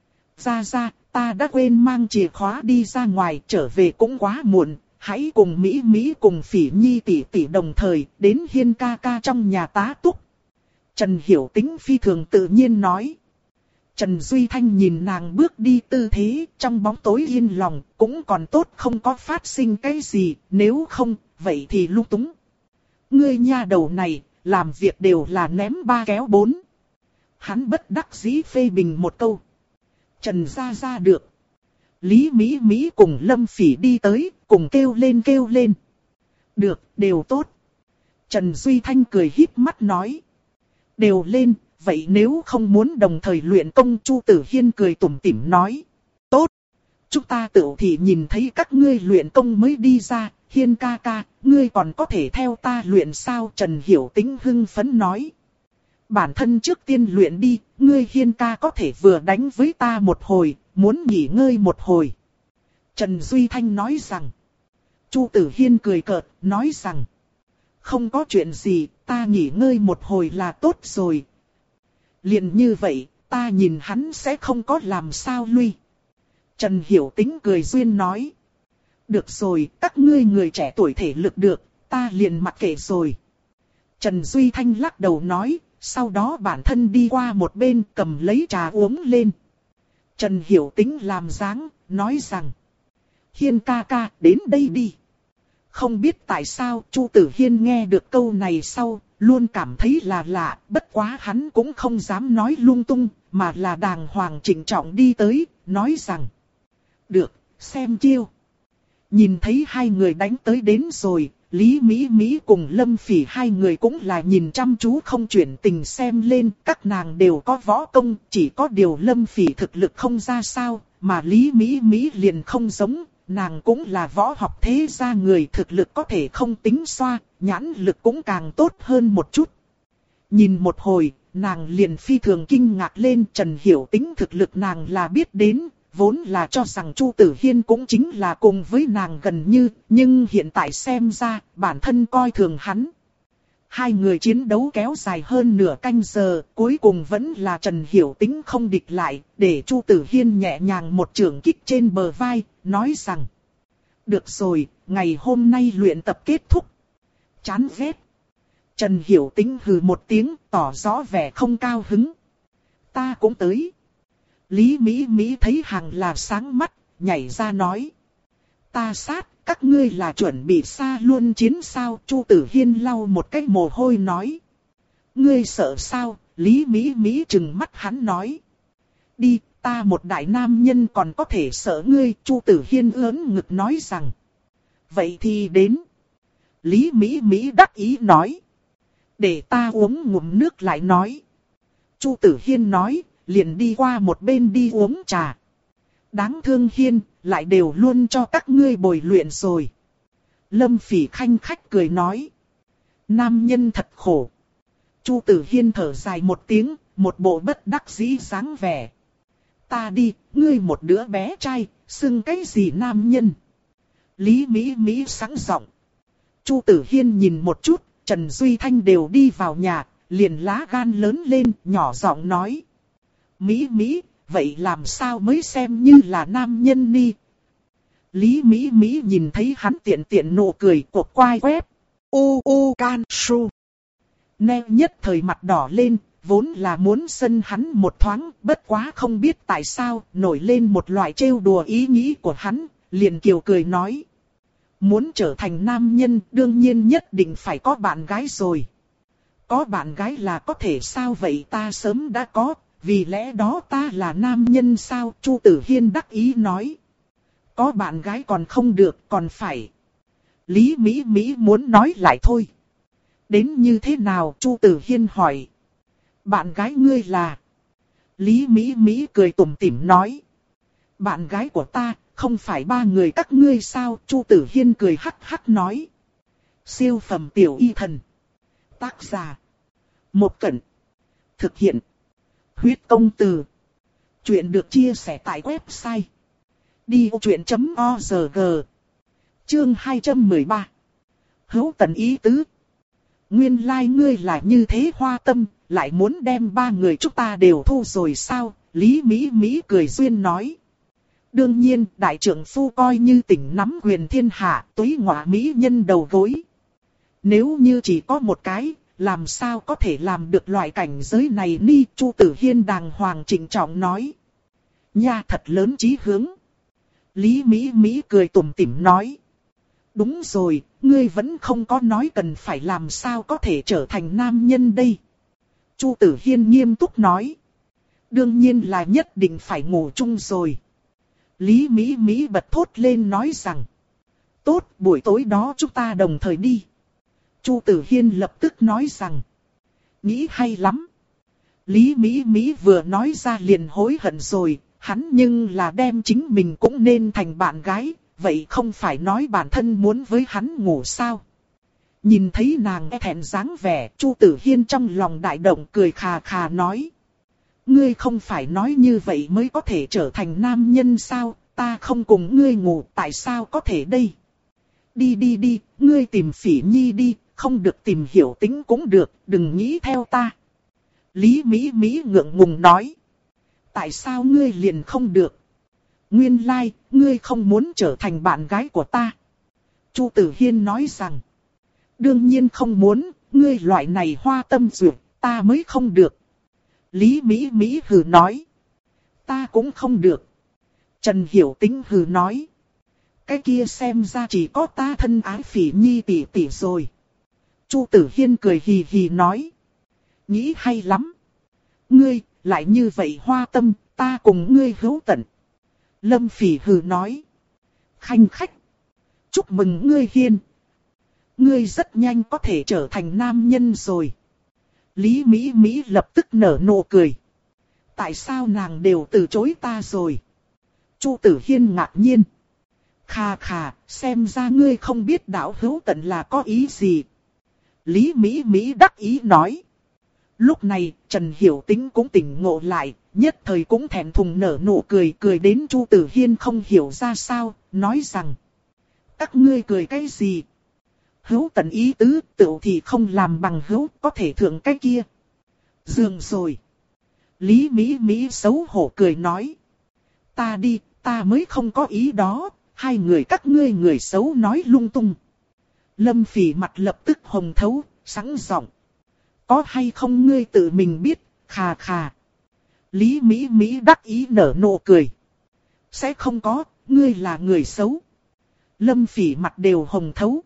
Ra ra, ta đã quên mang chìa khóa đi ra ngoài, trở về cũng quá muộn. Hãy cùng Mỹ Mỹ cùng Phỉ Nhi tỷ tỷ đồng thời đến Hiên ca ca trong nhà tá túc. Trần Hiểu Tĩnh phi thường tự nhiên nói. Trần Duy Thanh nhìn nàng bước đi tư thế, trong bóng tối yên lòng, cũng còn tốt không có phát sinh cái gì, nếu không, vậy thì lung túng. Ngươi nha đầu này, làm việc đều là ném ba kéo bốn. Hắn bất đắc dĩ phê bình một câu. Trần gia gia được. Lý Mỹ Mỹ cùng Lâm Phỉ đi tới, cùng kêu lên kêu lên. Được, đều tốt. Trần Duy Thanh cười híp mắt nói. Đều lên. Vậy nếu không muốn đồng thời luyện công, Chu Tử Hiên cười tủm tỉm nói. Tốt. Chúng ta tự thì nhìn thấy các ngươi luyện công mới đi ra. Hiên ca ca, ngươi còn có thể theo ta luyện sao? Trần Hiểu Tĩnh hưng phấn nói. Bản thân trước tiên luyện đi, ngươi Hiên ca có thể vừa đánh với ta một hồi, muốn nghỉ ngơi một hồi. Trần Duy Thanh nói rằng. Chu Tử Hiên cười cợt, nói rằng. Không có chuyện gì, ta nghỉ ngơi một hồi là tốt rồi. Liền như vậy, ta nhìn hắn sẽ không có làm sao lui. Trần Hiểu Tĩnh cười duyên nói. Được rồi, các ngươi người trẻ tuổi thể lực được, ta liền mặc kệ rồi. Trần Duy Thanh lắc đầu nói, sau đó bản thân đi qua một bên cầm lấy trà uống lên. Trần Hiểu Tĩnh làm dáng, nói rằng. Hiên ca ca, đến đây đi. Không biết tại sao, Chu Tử Hiên nghe được câu này sau, luôn cảm thấy là lạ, bất quá hắn cũng không dám nói lung tung, mà là đàng hoàng trịnh trọng đi tới, nói rằng. Được, xem chiêu. Nhìn thấy hai người đánh tới đến rồi, Lý Mỹ Mỹ cùng Lâm Phỉ hai người cũng là nhìn chăm chú không chuyển tình xem lên, các nàng đều có võ công, chỉ có điều Lâm Phỉ thực lực không ra sao, mà Lý Mỹ Mỹ liền không giống. Nàng cũng là võ học thế gia người, thực lực có thể không tính xoa, nhãn lực cũng càng tốt hơn một chút. Nhìn một hồi, nàng liền phi thường kinh ngạc lên. Trần Hiểu Tĩnh thực lực nàng là biết đến, vốn là cho rằng Chu Tử Hiên cũng chính là cùng với nàng gần như, nhưng hiện tại xem ra, bản thân coi thường hắn. Hai người chiến đấu kéo dài hơn nửa canh giờ, cuối cùng vẫn là Trần Hiểu Tĩnh không địch lại, để Chu Tử Hiên nhẹ nhàng một chưởng kích trên bờ vai, nói rằng: được rồi, ngày hôm nay luyện tập kết thúc. Chán ghét. Trần Hiểu Tĩnh hừ một tiếng, tỏ rõ vẻ không cao hứng. Ta cũng tới. Lý Mỹ Mỹ thấy hàng là sáng mắt, nhảy ra nói: ta sát, các ngươi là chuẩn bị xa luôn chiến sao? Chu Tử Hiên lau một cái mồ hôi nói: ngươi sợ sao? Lý Mỹ Mỹ trừng mắt hắn nói: đi, ta một đại nam nhân còn có thể sợ ngươi? Chu Tử Hiên ưỡn ngực nói rằng: vậy thì đến. Lý Mỹ Mỹ đắc ý nói: để ta uống ngụm nước lại nói. Chu Tử Hiên nói, liền đi qua một bên đi uống trà. Đáng thương Hiên, lại đều luôn cho các ngươi bồi luyện rồi. Lâm Phỉ khanh khách cười nói: nam nhân thật khổ. Chu Tử Hiên thở dài một tiếng, một bộ bất đắc dĩ dáng vẻ. Ta đi, ngươi một đứa bé trai, xưng cái gì nam nhân? Lý Mỹ Mỹ sẵn giọng. Chu Tử Hiên nhìn một chút, Trần Duy Thanh đều đi vào nhà, liền lá gan lớn lên, nhỏ giọng nói: Mỹ Mỹ, vậy làm sao mới xem như là nam nhân đi? Lý Mỹ Mỹ nhìn thấy hắn tiện tiện nụ cười, cột quai quét. U u can su. Nè nhất thời mặt đỏ lên, vốn là muốn sân hắn một thoáng, bất quá không biết tại sao, nổi lên một loại trêu đùa ý nghĩ của hắn, liền kiều cười nói: muốn trở thành nam nhân, đương nhiên nhất định phải có bạn gái rồi. Có bạn gái là có thể sao vậy? Ta sớm đã có, vì lẽ đó ta là nam nhân sao? Chu Tử Hiên đắc ý nói. Có bạn gái còn không được, còn phải. Lý Mỹ Mỹ muốn nói lại thôi. Đến như thế nào? Chu Tử Hiên hỏi. Bạn gái ngươi là? Lý Mỹ Mỹ cười tủm tỉm nói. Bạn gái của ta, không phải ba người các ngươi sao? Chu Tử Hiên cười hắc hắc nói. Siêu phẩm tiểu y thần. Tác giả: Một Cẩn. Thực hiện: Huyết Công Từ. Chuyện được chia sẻ tại website đi ô chuyện chấm org. Chương hai trăm mười ba. Hữu Tần ý tứ. Nguyên lai like ngươi là như thế hoa tâm, lại muốn đem ba người chúng ta đều thu rồi sao? Lý Mỹ Mỹ cười duyên nói. Đương nhiên, đại trưởng phu coi như tỉnh nắm quyền thiên hạ, túy ngọa mỹ nhân đầu gối. Nếu như chỉ có một cái, làm sao có thể làm được loại cảnh giới này ni? Chu Tử Hiên đàng hoàng trịnh trọng nói. Nha, thật lớn chí hướng. Lý Mỹ Mỹ cười tủm tỉm nói. Đúng rồi, ngươi vẫn không có nói cần phải làm sao có thể trở thành nam nhân đây. Chu Tử Hiên nghiêm túc nói. Đương nhiên là nhất định phải ngủ chung rồi. Lý Mỹ Mỹ bật thốt lên nói rằng. Tốt, buổi tối đó chúng ta đồng thời đi. Chu Tử Hiên lập tức nói rằng. Nghĩ hay lắm. Lý Mỹ Mỹ vừa nói ra liền hối hận rồi. Hắn nhưng là đem chính mình cũng nên thành bạn gái. Vậy không phải nói bản thân muốn với hắn ngủ sao? Nhìn thấy nàng e thẹn dáng vẻ, Chu Tử Hiên trong lòng đại động cười khà khà nói. Ngươi không phải nói như vậy mới có thể trở thành nam nhân sao? Ta không cùng ngươi ngủ, tại sao có thể đây? Đi đi đi, ngươi tìm Phỉ Nhi đi, không được tìm Hiểu Tĩnh cũng được, đừng nghĩ theo ta. Lý Mỹ Mỹ ngượng ngùng nói. Tại sao ngươi liền không được? Nguyên lai, like, ngươi không muốn trở thành bạn gái của ta. Chu Tử Hiên nói rằng. Đương nhiên không muốn, ngươi loại này hoa tâm duyệt, ta mới không được. Lý Mỹ Mỹ hừ nói. Ta cũng không được. Trần Hiểu Tĩnh hừ nói. Cái kia xem ra chỉ có ta thân ái Phỉ Nhi tỷ tỷ rồi. Chu Tử Hiên cười hì hì nói. Nghĩ hay lắm. Ngươi, lại như vậy hoa tâm, ta cùng ngươi hữu tận. Lâm Phỉ hừ nói. Khanh khách. Chúc mừng ngươi Hiên. Ngươi rất nhanh có thể trở thành nam nhân rồi. Lý Mỹ Mỹ lập tức nở nụ cười. Tại sao nàng đều từ chối ta rồi? Chu Tử Hiên ngạc nhiên. Khà khà, xem ra ngươi không biết đạo hữu tận là có ý gì. Lý Mỹ Mỹ đắc ý nói. Lúc này, Trần Hiểu Tĩnh cũng tỉnh ngộ lại, nhất thời cũng thẹn thùng nở nụ cười, cười đến Chu Tử Hiên không hiểu ra sao, nói rằng: các ngươi cười cái gì? Hữu tận ý tứ, tựu thì không làm bằng hữu, có thể thượng cái kia. Dường rồi. Lý Mỹ Mỹ xấu hổ cười nói: ta đi, ta mới không có ý đó, hai người các ngươi người xấu nói lung tung. Lâm Phỉ mặt lập tức hồng thấu, sẵn giọng: có hay không ngươi tự mình biết, khà khà. Lý Mỹ Mỹ đắc ý nở nụ cười: sẽ không có, ngươi là người xấu. Lâm Phỉ mặt đều hồng thấu: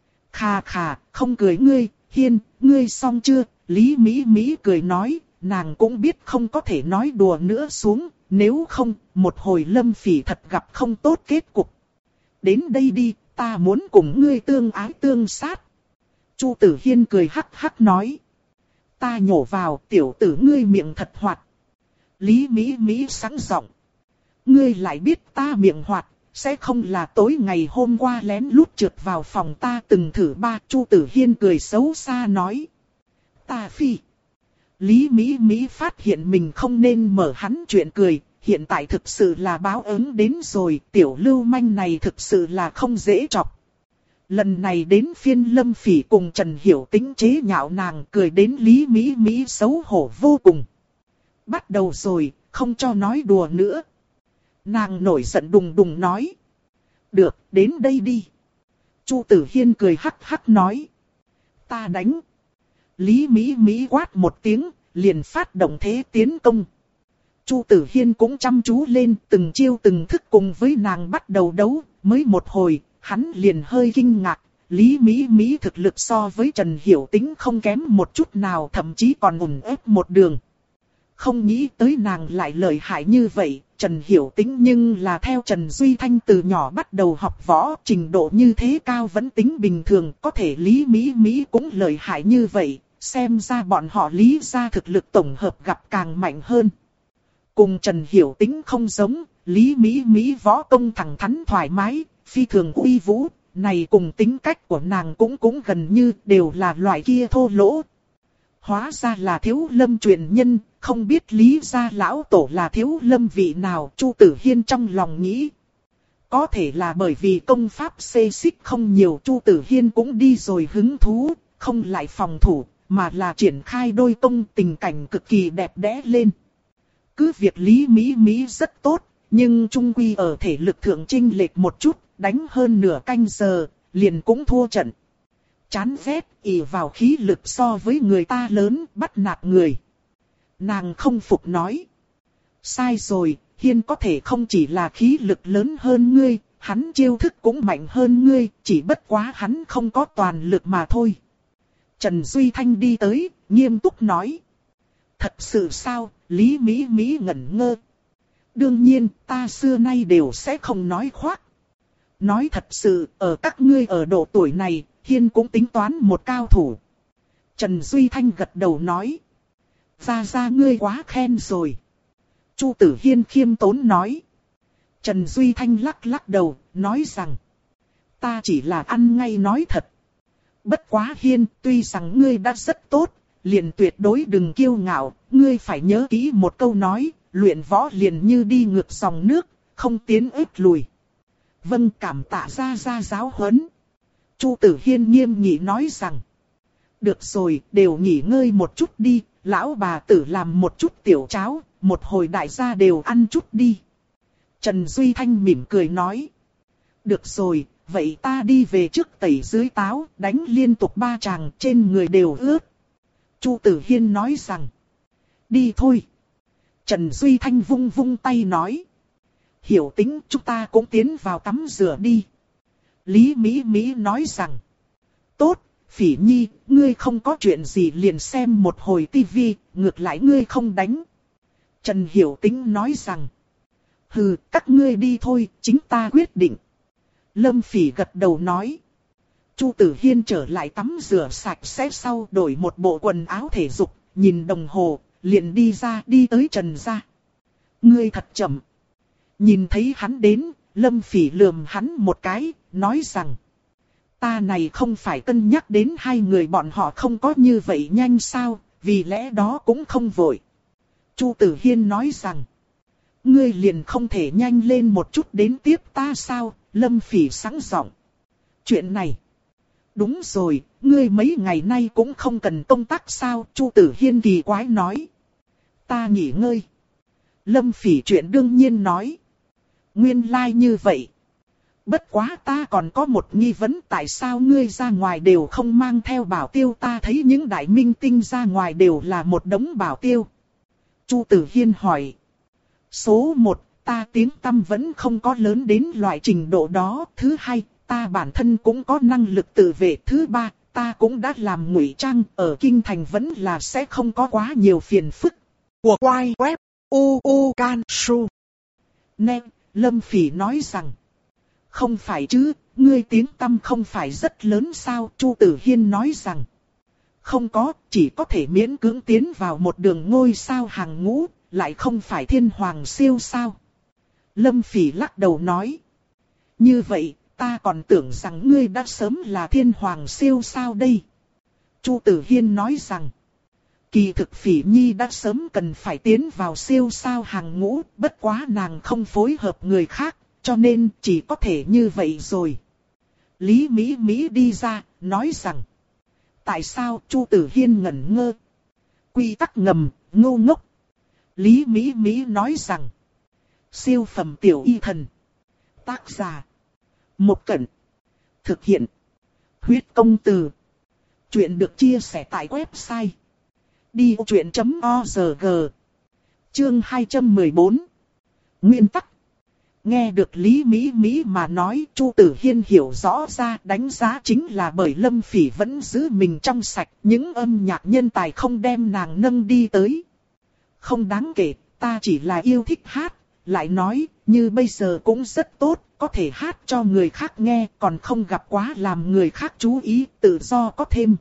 khà khà, không cười ngươi, Hiên, ngươi xong chưa? Lý Mỹ Mỹ cười nói, nàng cũng biết không có thể nói đùa nữa xuống, nếu không, một hồi Lâm Phỉ thật gặp không tốt kết cục. Đến đây đi, ta muốn cùng ngươi tương ái tương sát. Chu Tử Hiên cười hắc hắc nói: ta nhổ vào, tiểu tử ngươi miệng thật hoạt. Lý Mỹ Mỹ sẵn giọng: ngươi lại biết ta miệng hoạt, sẽ không là tối ngày hôm qua lén lút trượt vào phòng ta từng thử ba. Chu Tử Hiên cười xấu xa nói: ta phi. Lý Mỹ Mỹ phát hiện mình không nên mở hắn chuyện cười, hiện tại thực sự là báo ứng đến rồi, tiểu lưu manh này thực sự là không dễ chọc. Lần này đến phiên Lâm Phỉ cùng Trần Hiểu Tĩnh chế nhạo nàng, cười đến Lý Mỹ Mỹ xấu hổ vô cùng. Bắt đầu rồi, không cho nói đùa nữa. Nàng nổi giận đùng đùng nói: được, đến đây đi. Chu Tử Hiên cười hắc hắc nói: ta đánh. Lý Mỹ Mỹ quát một tiếng, liền phát động thế tiến công. Chu Tử Hiên cũng chăm chú lên, từng chiêu từng thức cùng với nàng bắt đầu đấu. Mới một hồi, hắn liền hơi kinh ngạc. Lý Mỹ Mỹ thực lực so với Trần Hiểu Tĩnh không kém một chút nào, thậm chí còn ủng ép một đường. Không nghĩ tới nàng lại lợi hại như vậy. Trần Hiểu Tĩnh nhưng là theo Trần Duy Thanh từ nhỏ bắt đầu học võ, trình độ như thế cao vẫn tính bình thường, có thể Lý Mỹ Mỹ cũng lợi hại như vậy, xem ra bọn họ Lý gia thực lực tổng hợp gặp càng mạnh hơn. Cùng Trần Hiểu Tĩnh không giống, Lý Mỹ Mỹ võ công thẳng thắn thoải mái, phi thường uy vũ, này cùng tính cách của nàng cũng cũng gần như đều là loại kia thô lỗ. Hóa ra là Thiếu Lâm truyền nhân, không biết Lý gia lão tổ là Thiếu Lâm vị nào. Chu Tử Hiên trong lòng nghĩ. Có thể là bởi vì công pháp xê xích không nhiều, Chu Tử Hiên cũng đi rồi hứng thú, không lại phòng thủ, mà là triển khai đôi công, tình cảnh cực kỳ đẹp đẽ lên. Cứ việc Lý Mỹ Mỹ rất tốt, nhưng trung quy ở thể lực thượng chênh lệch một chút, đánh hơn nửa canh giờ, liền cũng thua trận. Chán ghét, ỷ vào khí lực so với người ta lớn, bắt nạt người. Nàng không phục nói: sai rồi, Hiên có thể không chỉ là khí lực lớn hơn ngươi, hắn chiêu thức cũng mạnh hơn ngươi, chỉ bất quá hắn không có toàn lực mà thôi. Trần Duy Thanh đi tới, nghiêm túc nói: thật sự sao? Lý Mỹ Mỹ ngẩn ngơ. Đương nhiên, ta xưa nay đều sẽ không nói khoác. Nói thật sự, ở các ngươi ở độ tuổi này, Hiên cũng tính toán một cao thủ. Trần Duy Thanh gật đầu nói: ra ra ngươi quá khen rồi. Chu Tử Hiên khiêm tốn nói. Trần Duy Thanh lắc lắc đầu, nói rằng: ta chỉ là ăn ngay nói thật. Bất quá Hiên, tuy rằng ngươi đã rất tốt, liền tuyệt đối đừng kiêu ngạo, ngươi phải nhớ kỹ một câu nói, luyện võ liền như đi ngược dòng nước, không tiến ít lùi. Vâng, cảm tạ ra ra giáo huấn. Chu Tử Hiên nghiêm nghị nói rằng: được rồi, đều nghỉ ngơi một chút đi, lão bà tử làm một chút tiểu cháo, một hồi đại gia đều ăn chút đi. Trần Duy Thanh mỉm cười nói: được rồi, vậy ta đi về trước tẩy dưới táo, đánh liên tục ba tràng, trên người đều ướt. Chu Tử Hiên nói rằng: đi thôi. Trần Duy Thanh vung vung tay nói: Hiểu Tĩnh, chúng ta cũng tiến vào tắm rửa đi. Lý Mỹ Mỹ nói rằng: tốt, Phỉ Nhi, ngươi không có chuyện gì liền xem một hồi tivi, ngược lại ngươi không đánh. Trần Hiểu Tĩnh nói rằng: hừ, các ngươi đi thôi, chính ta quyết định. Lâm Phỉ gật đầu nói. Chu Tử Hiên trở lại tắm rửa sạch sẽ sau, đổi một bộ quần áo thể dục, nhìn đồng hồ, liền đi ra, đi tới Trần gia. Ngươi thật chậm. Nhìn thấy hắn đến, Lâm Phỉ lườm hắn một cái, nói rằng: ta này không phải cân nhắc đến hai người bọn họ không có như vậy nhanh sao, vì lẽ đó cũng không vội. Chu Tử Hiên nói rằng, ngươi liền không thể nhanh lên một chút đến tiếp ta sao? Lâm Phỉ sẵn giọng. Chuyện này, đúng rồi, ngươi mấy ngày nay cũng không cần công tác sao? Chu Tử Hiên kỳ quái nói. Ta nghỉ ngơi. Lâm Phỉ chuyện đương nhiên nói. Nguyên lai like như vậy. Bất quá ta còn có một nghi vấn, tại sao ngươi ra ngoài đều không mang theo bảo tiêu? Ta thấy những đại minh tinh ra ngoài đều là một đống bảo tiêu. Chu Tử Hiên hỏi. Số một, ta tiếng tăm vẫn không có lớn đến loại trình độ đó. Thứ hai, ta bản thân cũng có năng lực tự vệ. Thứ ba, ta cũng đã làm ngụy trang, ở kinh thành vẫn là sẽ không có quá nhiều phiền phức. Của quay web u u can su. Nè, Lâm Phỉ nói rằng. Không phải chứ, ngươi tiếng tăm không phải rất lớn sao? Chu Tử Hiên nói rằng. Không có, chỉ có thể miễn cưỡng tiến vào một đường ngôi sao hàng ngũ, lại không phải thiên hoàng siêu sao. Lâm Phỉ lắc đầu nói. Như vậy, ta còn tưởng rằng ngươi đã sớm là thiên hoàng siêu sao đây. Chu Tử Hiên nói rằng. Kỳ thực Phỉ Nhi đã sớm cần phải tiến vào siêu sao hàng ngũ, bất quá nàng không phối hợp người khác, cho nên chỉ có thể như vậy rồi. Lý Mỹ Mỹ đi ra, nói rằng. Tại sao? Chu Tử Hiên ngẩn ngơ. Quy tắc ngầm, ngu ngốc. Lý Mỹ Mỹ nói rằng. Siêu phẩm tiểu y thần. Tác giả. Một Cẩn. Thực hiện. Huyết công từ. Chuyện được chia sẻ tại website. đi ô chuyện chấm o rờ giê. Chương hai trăm mười bốn. Nguyên tắc. Nghe được Lý Mỹ Mỹ mà nói, Chu Tử Hiên hiểu rõ ra, đánh giá chính là bởi Lâm Phỉ vẫn giữ mình trong sạch, những âm nhạc nhân tài không đem nàng nâng đi tới. Không đáng kể, ta chỉ là yêu thích hát, lại nói, như bây giờ cũng rất tốt, có thể hát cho người khác nghe, còn không gặp quá làm người khác chú ý, tự do có thêm.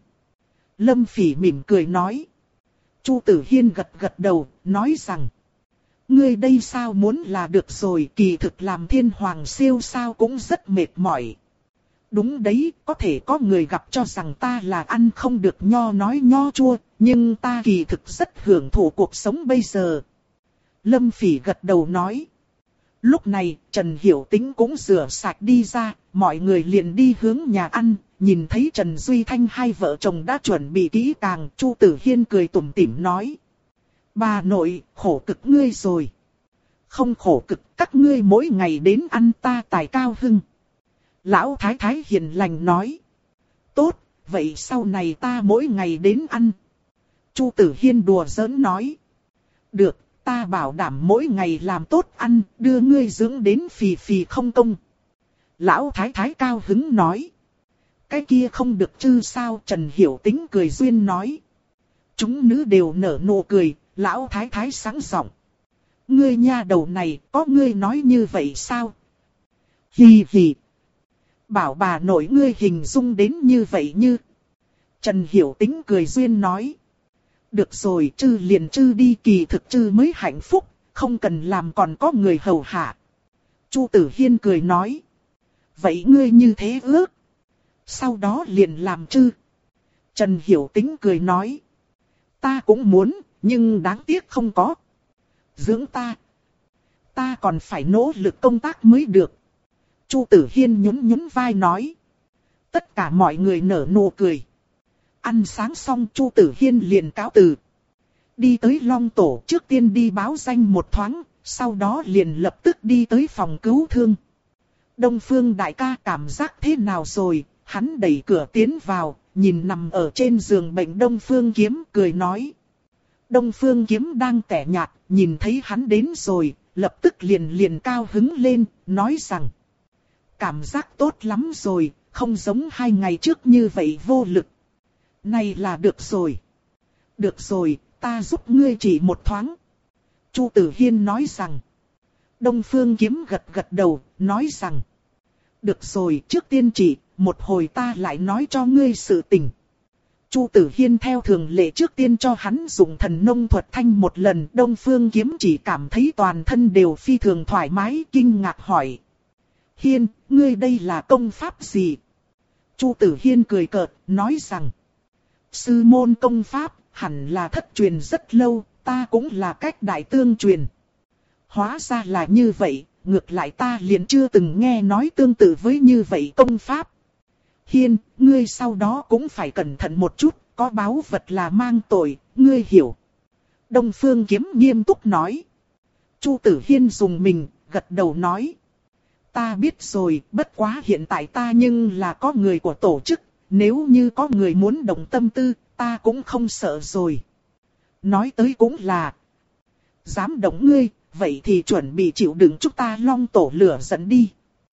Lâm Phỉ mỉm cười nói. Chu Tử Hiên gật gật đầu, nói rằng. Ngươi đây sao muốn là được rồi, kỳ thực làm thiên hoàng siêu sao cũng rất mệt mỏi. Đúng đấy, có thể có người gặp cho rằng ta là ăn không được nho nói nho chua, nhưng ta kỳ thực rất hưởng thụ cuộc sống bây giờ. Lâm Phỉ gật đầu nói. Lúc này, Trần Hiểu Tĩnh cũng rửa sạch đi ra, mọi người liền đi hướng nhà ăn, nhìn thấy Trần Duy Thanh hai vợ chồng đã chuẩn bị kỹ càng, Chu Tử Hiên cười tủm tỉm nói. Bà nội, khổ cực ngươi rồi. Không khổ cực, các ngươi mỗi ngày đến ăn ta tài cao hưng. Lão Thái Thái hiền lành nói. Tốt, vậy sau này ta mỗi ngày đến ăn. Chu Tử Hiên đùa giỡn nói. Được, ta bảo đảm mỗi ngày làm tốt ăn, đưa ngươi dưỡng đến phì phì không công. Lão Thái Thái cao hứng nói. Cái kia không được chứ sao? Trần Hiểu Tĩnh cười duyên nói. Chúng nữ đều nở nụ cười. Lão Thái Thái sáng giọng. Ngươi nha đầu này, có ngươi nói như vậy sao? Hì hì. Bảo bà nội ngươi hình dung đến như vậy như. Trần Hiểu Tĩnh cười duyên nói. Được rồi, trừ liền trừ đi, kỳ thực trừ mới hạnh phúc, không cần làm còn có người hầu hạ. Chu Tử Hiên cười nói. Vậy ngươi như thế ước. Sau đó liền làm trừ. Trần Hiểu Tĩnh cười nói. Ta cũng muốn. Nhưng đáng tiếc không có. Dưỡng ta. Ta còn phải nỗ lực công tác mới được. Chu Tử Hiên nhún nhún vai nói. Tất cả mọi người nở nụ cười. Ăn sáng xong Chu Tử Hiên liền cáo từ. Đi tới Long Tổ, trước tiên đi báo danh một thoáng. Sau đó liền lập tức đi tới phòng cứu thương. Đông Phương đại ca cảm giác thế nào rồi? Hắn đẩy cửa tiến vào. Nhìn nằm ở trên giường bệnh Đông Phương Kiếm cười nói. Đông Phương Kiếm đang tẻ nhạt, nhìn thấy hắn đến rồi, lập tức liền liền cao hứng lên, nói rằng. Cảm giác tốt lắm rồi, không giống hai ngày trước như vậy vô lực. Này là được rồi. Được rồi, ta giúp ngươi chỉ một thoáng. Chu Tử Hiên nói rằng. Đông Phương Kiếm gật gật đầu, nói rằng. Được rồi, trước tiên chỉ, một hồi ta lại nói cho ngươi sự tình. Chu Tử Hiên theo thường lệ trước tiên cho hắn dùng thần nông thuật thanh một lần. Đông Phương Kiếm chỉ cảm thấy toàn thân đều phi thường thoải mái, kinh ngạc hỏi. Hiên, ngươi đây là công pháp gì? Chu Tử Hiên cười cợt, nói rằng. Sư môn công pháp, hẳn là thất truyền rất lâu, ta cũng là cách đại tương truyền. Hóa ra là như vậy, ngược lại ta liền chưa từng nghe nói tương tự với như vậy công pháp. Hiên, ngươi sau đó cũng phải cẩn thận một chút, có báu vật là mang tội, ngươi hiểu. Đông Phương Kiếm nghiêm túc nói. Chu Tử Hiên dùng mình, gật đầu nói. Ta biết rồi, bất quá hiện tại ta nhưng là có người của tổ chức, nếu như có người muốn động tâm tư, ta cũng không sợ rồi. Nói tới cũng là, dám động ngươi, vậy thì chuẩn bị chịu đựng chúng ta Long Tổ lửa giận đi.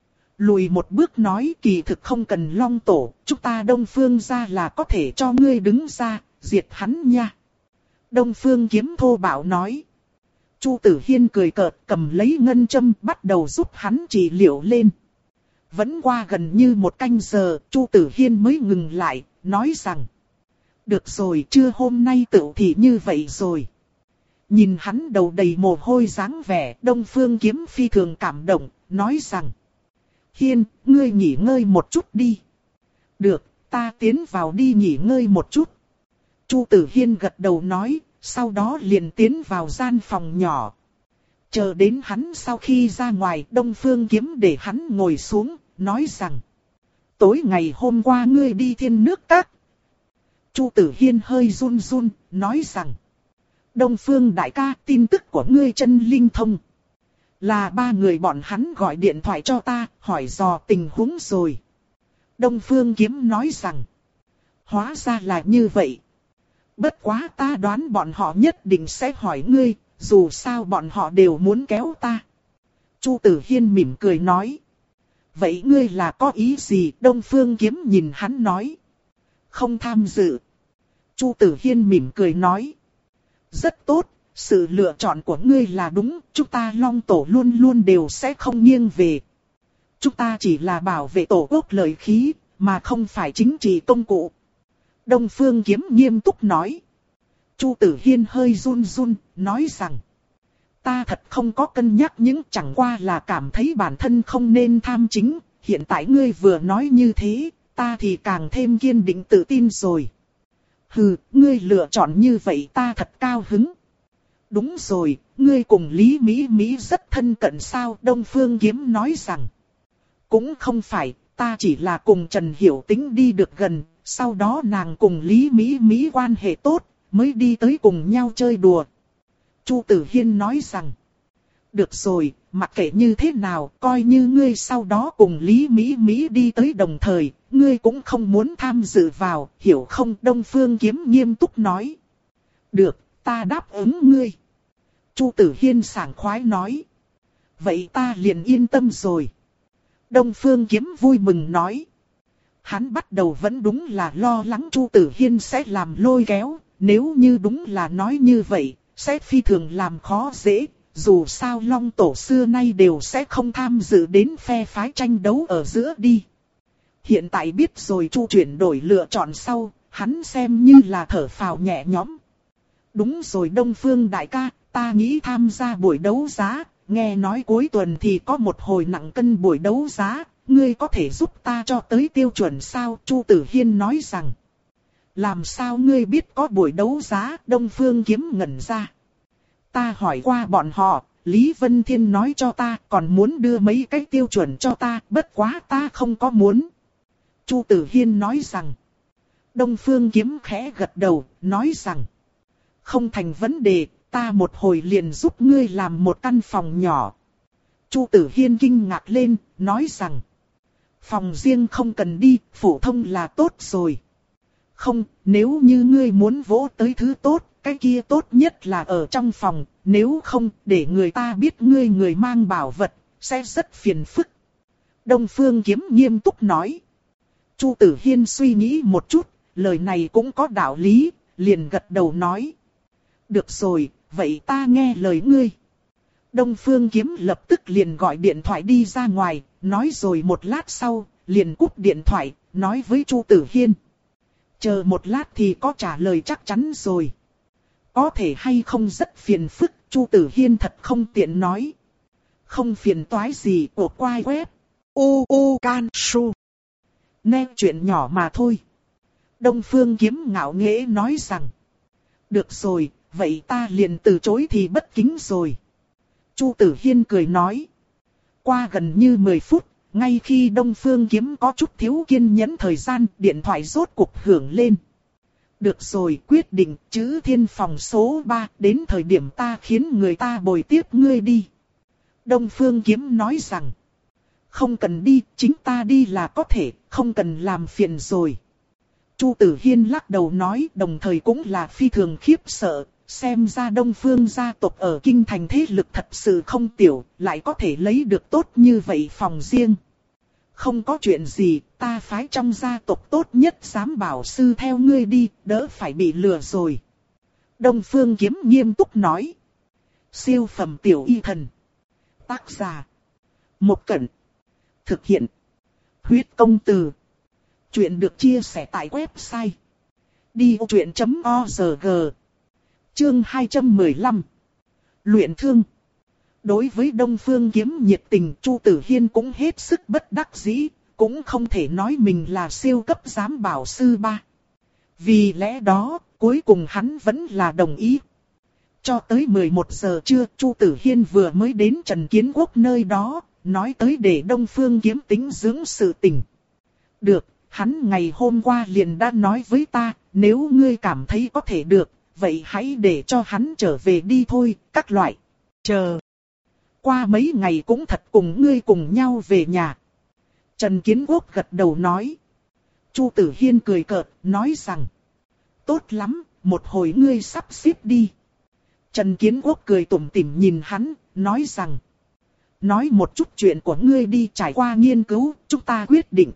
Lùi một bước nói kỳ thực không cần Long Tổ, chúng ta Đông Phương gia là có thể cho ngươi đứng ra, diệt hắn nha. Đông Phương Kiếm thô bạo nói. Chu Tử Hiên cười cợt cầm lấy ngân châm bắt đầu giúp hắn trị liệu lên. Vẫn qua gần như một canh giờ, Chu Tử Hiên mới ngừng lại, nói rằng. Được rồi, trưa hôm nay tựu thì như vậy rồi. Nhìn hắn đầu đầy mồ hôi dáng vẻ, Đông Phương Kiếm phi thường cảm động, nói rằng. Hiên, ngươi nghỉ ngơi một chút đi. Được, ta tiến vào đi nghỉ ngơi một chút. Chu Tử Hiên gật đầu nói, sau đó liền tiến vào gian phòng nhỏ. Chờ đến hắn sau khi ra ngoài, Đông Phương Kiếm để hắn ngồi xuống, nói rằng. Tối ngày hôm qua ngươi đi Thiên Nước Các. Chu Tử Hiên hơi run run, nói rằng. Đông Phương đại ca, tin tức của ngươi chân linh thông. Là ba người bọn hắn gọi điện thoại cho ta, hỏi dò tình huống rồi. Đông Phương Kiếm nói rằng. Hóa ra là như vậy. Bất quá ta đoán bọn họ nhất định sẽ hỏi ngươi, dù sao bọn họ đều muốn kéo ta. Chu Tử Hiên mỉm cười nói. Vậy ngươi là có ý gì? Đông Phương Kiếm nhìn hắn nói. Không tham dự. Chu Tử Hiên mỉm cười nói. Rất tốt, sự lựa chọn của ngươi là đúng, chúng ta Long Tổ luôn luôn đều sẽ không nghiêng về. Chúng ta chỉ là bảo vệ tổ quốc lợi khí, mà không phải chính trị công cụ. Đông Phương Kiếm nghiêm túc nói. Chu Tử Hiên hơi run run, nói rằng. Ta thật không có cân nhắc những chẳng qua là cảm thấy bản thân không nên tham chính. Hiện tại ngươi vừa nói như thế, ta thì càng thêm kiên định tự tin rồi. Hừ, ngươi lựa chọn như vậy ta thật cao hứng. Đúng rồi, ngươi cùng Lý Mỹ Mỹ rất thân cận sao? Đông Phương Kiếm nói rằng. Cũng không phải, ta chỉ là cùng Trần Hiểu Tĩnh đi được gần, sau đó nàng cùng Lý Mỹ Mỹ quan hệ tốt, mới đi tới cùng nhau chơi đùa. Chu Tử Hiên nói rằng. Được rồi, mặc kệ như thế nào, coi như ngươi sau đó cùng Lý Mỹ Mỹ đi tới đồng thời, ngươi cũng không muốn tham dự vào, hiểu không? Đông Phương Kiếm nghiêm túc nói. Được, ta đáp ứng ngươi. Chu Tử Hiên sảng khoái nói. Vậy ta liền yên tâm rồi. Đông Phương Kiếm vui mừng nói. Hắn bắt đầu vẫn đúng là lo lắng Chu Tử Hiên sẽ làm lôi kéo, nếu như đúng là nói như vậy, sẽ phi thường làm khó dễ. Dù sao Long Tổ xưa nay đều sẽ không tham dự đến phe phái tranh đấu ở giữa đi. Hiện tại biết rồi Chu chuyển đổi lựa chọn sau, hắn xem như là thở phào nhẹ nhõm. Đúng rồi Đông Phương đại ca, ta nghĩ tham gia buổi đấu giá, nghe nói cuối tuần thì có một hồi nặng cân buổi đấu giá, ngươi có thể giúp ta cho tới tiêu chuẩn sao? Chu Tử Hiên nói rằng. Làm sao ngươi biết có buổi đấu giá? Đông Phương Kiếm ngẩn ra. Ta hỏi qua bọn họ, Lý Vân Thiên nói cho ta còn muốn đưa mấy cái tiêu chuẩn cho ta, bất quá ta không có muốn. Chu Tử Hiên nói rằng. Đông Phương Kiếm khẽ gật đầu, nói rằng. Không thành vấn đề, ta một hồi liền giúp ngươi làm một căn phòng nhỏ. Chu Tử Hiên kinh ngạc lên, nói rằng. Phòng riêng không cần đi, phổ thông là tốt rồi. Không, nếu như ngươi muốn vỗ tới thứ tốt, cái kia tốt nhất là ở trong phòng, nếu không, để người ta biết ngươi người mang bảo vật, sẽ rất phiền phức. Đông Phương Kiếm nghiêm túc nói. Chu Tử Hiên suy nghĩ một chút, lời này cũng có đạo lý, liền gật đầu nói. Được rồi, vậy ta nghe lời ngươi. Đông Phương Kiếm lập tức liền gọi điện thoại đi ra ngoài, nói rồi một lát sau, liền cúp điện thoại, nói với Chu Tử Hiên. Chờ một lát thì có trả lời chắc chắn rồi. Có thể hay không rất phiền phức, Chu Tử Hiên thật không tiện nói. Không phiền toái gì của quai web. U U Can Su. Nghe chuyện nhỏ mà thôi. Đông Phương Kiếm ngạo nghễ nói rằng. Được rồi, vậy ta liền từ chối thì bất kính rồi. Chu Tử Hiên cười nói. Qua gần như mười phút, ngay khi Đông Phương Kiếm có chút thiếu kiên nhẫn thời gian, điện thoại rốt cuộc hưởng lên. Được rồi, quyết định, chữ thiên phòng số ba, đến thời điểm ta khiến người ta bồi tiếp ngươi đi. Đông Phương Kiếm nói rằng. Không cần đi, chính ta đi là có thể, không cần làm phiền rồi. Chu Tử Hiên lắc đầu nói, đồng thời cũng là phi thường khiếp sợ. Xem ra Đông Phương gia tộc ở kinh thành thế lực thật sự không tiểu, lại có thể lấy được tốt như vậy phòng riêng. Không có chuyện gì, ta phái trong gia tộc tốt nhất giám bảo sư theo ngươi đi, đỡ phải bị lừa rồi. Đông Phương Kiếm nghiêm túc nói. Siêu phẩm tiểu y thần. Tác giả. Một Cẩn. Thực hiện. Huyết công từ. Chuyện được chia sẻ tại website. đi ô chuyện chấm org. Chương hai trăm mười lăm. Luyện thương. Đối với Đông Phương Kiếm nhiệt tình, Chu Tử Hiên cũng hết sức bất đắc dĩ, cũng không thể nói mình là siêu cấp giám bảo sư ba. Vì lẽ đó, cuối cùng hắn vẫn là đồng ý. Cho tới mười một giờ trưa, Chu Tử Hiên vừa mới đến Trần Kiến Quốc nơi đó, nói tới để Đông Phương Kiếm tính dưỡng sự tình. Được, hắn ngày hôm qua liền đã nói với ta, nếu ngươi cảm thấy có thể được, vậy hãy để cho hắn trở về đi thôi, các loại. Chờ. Qua mấy ngày cũng thật cùng ngươi cùng nhau về nhà. Trần Kiến Quốc gật đầu nói. Chu Tử Hiên cười cợt, nói rằng. Tốt lắm, một hồi ngươi sắp xếp đi. Trần Kiến Quốc cười tủm tỉm nhìn hắn, nói rằng. Nói một chút chuyện của ngươi đi, trải qua nghiên cứu, chúng ta quyết định.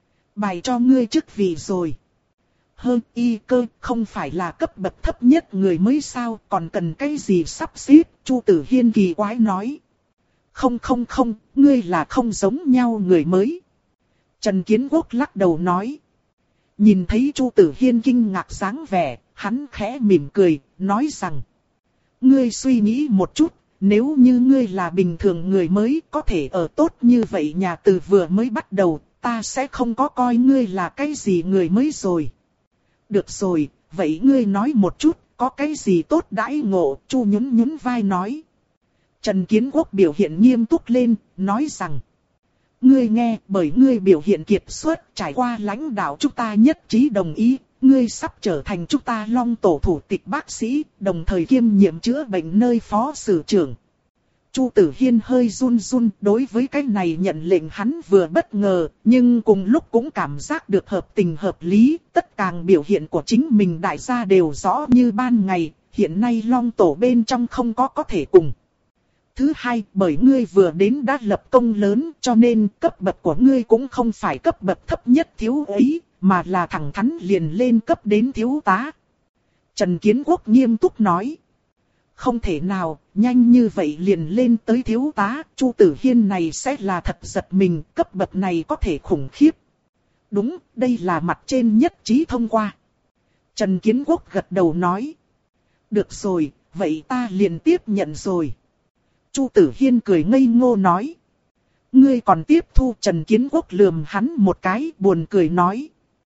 Bày cho ngươi chức vị rồi. Hơn y cơ không phải là cấp bậc thấp nhất người mới sao, còn cần cái gì sắp xếp, Chu Tử Hiên kỳ quái nói. Không không không, ngươi là không giống nhau người mới. Trần Kiến Quốc lắc đầu nói. Nhìn thấy Chu Tử Hiên kinh ngạc dáng vẻ, hắn khẽ mỉm cười, nói rằng. Ngươi suy nghĩ một chút, nếu như ngươi là bình thường người mới có thể ở tốt như vậy nhà từ vừa mới bắt đầu, ta sẽ không có coi ngươi là cái gì người mới rồi. Được rồi, vậy ngươi nói một chút, có cái gì tốt đãi ngộ, Chu nhún nhún vai nói. Trần Kiến Quốc biểu hiện nghiêm túc lên, nói rằng. Ngươi nghe, bởi ngươi biểu hiện kiệt xuất, trải qua lãnh đạo chúng ta nhất trí đồng ý, ngươi sắp trở thành chúng ta Long Tổ thủ tịch bác sĩ, đồng thời kiêm nhiệm chữa bệnh nơi phó sử trưởng. Chu Tử Hiên hơi run run, đối với cái này nhận lệnh hắn vừa bất ngờ, nhưng cùng lúc cũng cảm giác được hợp tình hợp lý, tất cả biểu hiện của chính mình đại gia đều rõ như ban ngày, hiện nay Long Tổ bên trong không có có thể cùng. Thứ hai, bởi ngươi vừa đến đã lập công lớn, cho nên cấp bậc của ngươi cũng không phải cấp bậc thấp nhất thiếu ấy, mà là thẳng thắn liền lên cấp đến thiếu tá. Trần Kiến Quốc nghiêm túc nói. Không thể nào, nhanh như vậy liền lên tới thiếu tá, Chu Tử Hiên này sẽ là thật giật mình, cấp bậc này có thể khủng khiếp. Đúng, đây là mặt trên nhất trí thông qua. Trần Kiến Quốc gật đầu nói. Được rồi, vậy ta liền tiếp nhận rồi. Chu Tử Hiên cười ngây ngô nói. Ngươi còn tiếp thu, Trần Kiến Quốc lườm hắn một cái, buồn cười nói.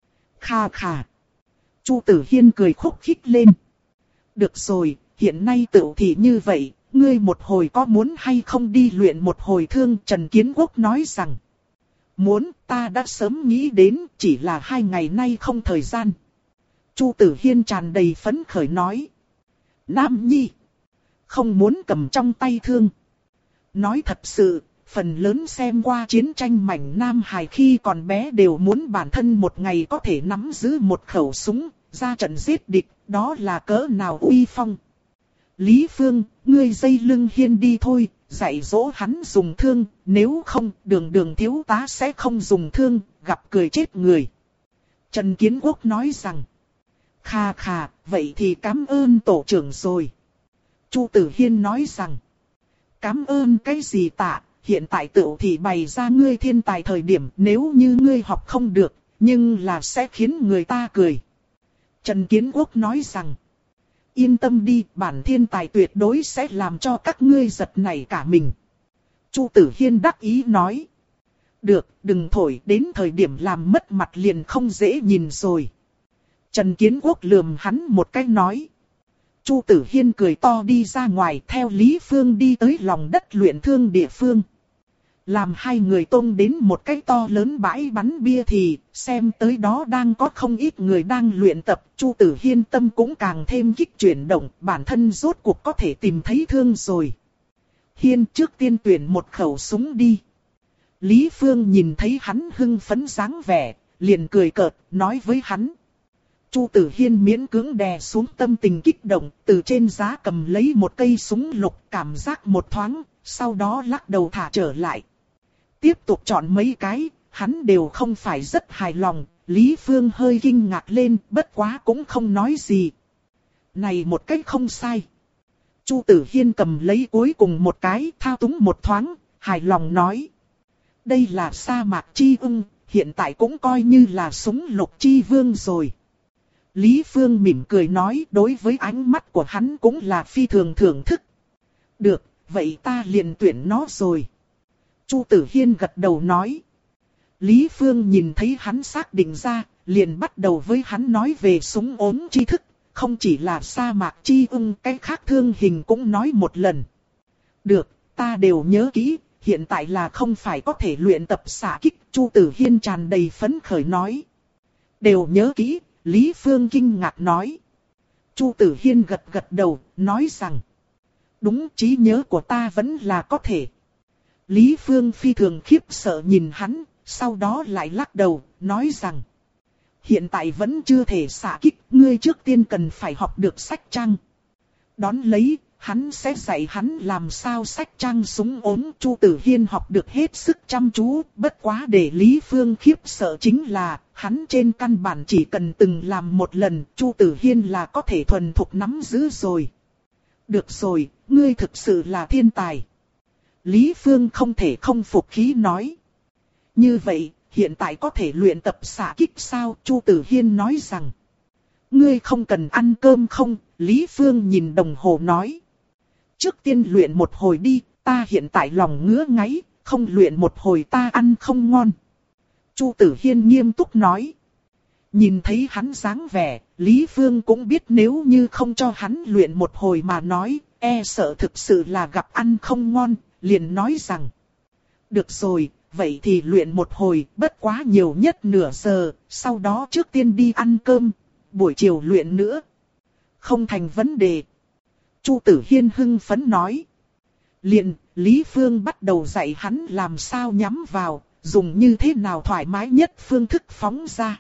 Kha kha. Chu Tử Hiên cười khúc khích lên. Được rồi, hiện nay tựu thì như vậy, ngươi một hồi có muốn hay không đi luyện một hồi thương, Trần Kiến Quốc nói rằng. Muốn, ta đã sớm nghĩ đến, chỉ là hai ngày nay không thời gian. Chu Tử Hiên tràn đầy phấn khởi nói. Nam Nhi. Không muốn cầm trong tay thương. Nói thật sự, phần lớn xem qua chiến tranh mảnh Nam Hải khi còn bé đều muốn bản thân một ngày có thể nắm giữ một khẩu súng, ra trận giết địch, đó là cỡ nào uy phong. Lý Phương, ngươi dây lưng Hiên đi thôi, dạy dỗ hắn dùng thương, nếu không, đường đường thiếu tá sẽ không dùng thương, gặp cười chết người. Trần Kiến Quốc nói rằng. Kha kha, vậy thì cảm ơn tổ trưởng rồi. Chu Tử Hiên nói rằng. Cảm ơn cái gì tạ, hiện tại tựu thì bày ra ngươi thiên tài thời điểm, nếu như ngươi học không được, nhưng là sẽ khiến người ta cười. Trần Kiến Quốc nói rằng. Yên tâm đi, bản thiên tài tuyệt đối sẽ làm cho các ngươi giật nảy cả mình. Chu Tử Hiên đắc ý nói. Được, đừng thổi, đến thời điểm làm mất mặt liền không dễ nhìn rồi. Trần Kiến Quốc lườm hắn một cái nói. Chu Tử Hiên cười to đi ra ngoài, theo Lý Phương đi tới lòng đất luyện thương địa phương. Làm hai người tông đến một cái to lớn bãi bắn bia thì, xem tới đó đang có không ít người đang luyện tập, Chu Tử Hiên tâm cũng càng thêm kích chuyển động, bản thân rốt cuộc có thể tìm thấy thương rồi. Hiên trước tiên tuyển một khẩu súng đi. Lý Phương nhìn thấy hắn hưng phấn dáng vẻ, liền cười cợt, nói với hắn. Chu Tử Hiên miễn cưỡng đè xuống tâm tình kích động, từ trên giá cầm lấy một cây súng lục, cảm giác một thoáng, sau đó lắc đầu thả trở lại. Tiếp tục chọn mấy cái, hắn đều không phải rất hài lòng, Lý Phương hơi kinh ngạc lên, bất quá cũng không nói gì. Này một cách không sai. Chu Tử Hiên cầm lấy cuối cùng một cái, thao túng một thoáng, hài lòng nói. Đây là sa mạc chi ưng, hiện tại cũng coi như là súng lục chi vương rồi. Lý Phương mỉm cười nói, đối với ánh mắt của hắn cũng là phi thường thưởng thức. Được, vậy ta liền tuyển nó rồi. Chu Tử Hiên gật đầu nói. Lý Phương nhìn thấy hắn xác định ra, liền bắt đầu với hắn nói về súng ốm tri thức, không chỉ là sa mạc chi ưng, cái khác thương hình cũng nói một lần. Được, ta đều nhớ kỹ, hiện tại là không phải có thể luyện tập xạ kích, Chu Tử Hiên tràn đầy phấn khởi nói. Đều nhớ kỹ, Lý Phương kinh ngạc nói. Chu Tử Hiên gật gật đầu, nói rằng. Đúng, trí nhớ của ta vẫn là có thể. Lý Phương phi thường khiếp sợ nhìn hắn, sau đó lại lắc đầu, nói rằng. Hiện tại vẫn chưa thể xạ kích, ngươi trước tiên cần phải học được sách trang. Đón lấy, hắn sẽ dạy hắn làm sao sách trang súng ốm. Chu Tử Hiên học được hết sức chăm chú, bất quá để Lý Phương khiếp sợ chính là, hắn trên căn bản chỉ cần từng làm một lần, Chu Tử Hiên là có thể thuần thục nắm giữ rồi. Được rồi, ngươi thực sự là thiên tài. Lý Phương không thể không phục khí nói. Như vậy, hiện tại có thể luyện tập xạ kích sao? Chu Tử Hiên nói rằng. Ngươi không cần ăn cơm không? Lý Phương nhìn đồng hồ nói. Trước tiên luyện một hồi đi, ta hiện tại lòng ngứa ngáy, không luyện một hồi ta ăn không ngon. Chu Tử Hiên nghiêm túc nói. Nhìn thấy hắn dáng vẻ, Lý Phương cũng biết nếu như không cho hắn luyện một hồi mà nói, e sợ thực sự là gặp ăn không ngon, liền nói rằng. Được rồi, vậy thì luyện một hồi, bất quá nhiều nhất nửa giờ, sau đó trước tiên đi ăn cơm, buổi chiều luyện nữa. Không thành vấn đề. Chu Tử Hiên hưng phấn nói. Liền, Lý Phương bắt đầu dạy hắn làm sao nhắm vào, dùng như thế nào thoải mái nhất phương thức phóng ra.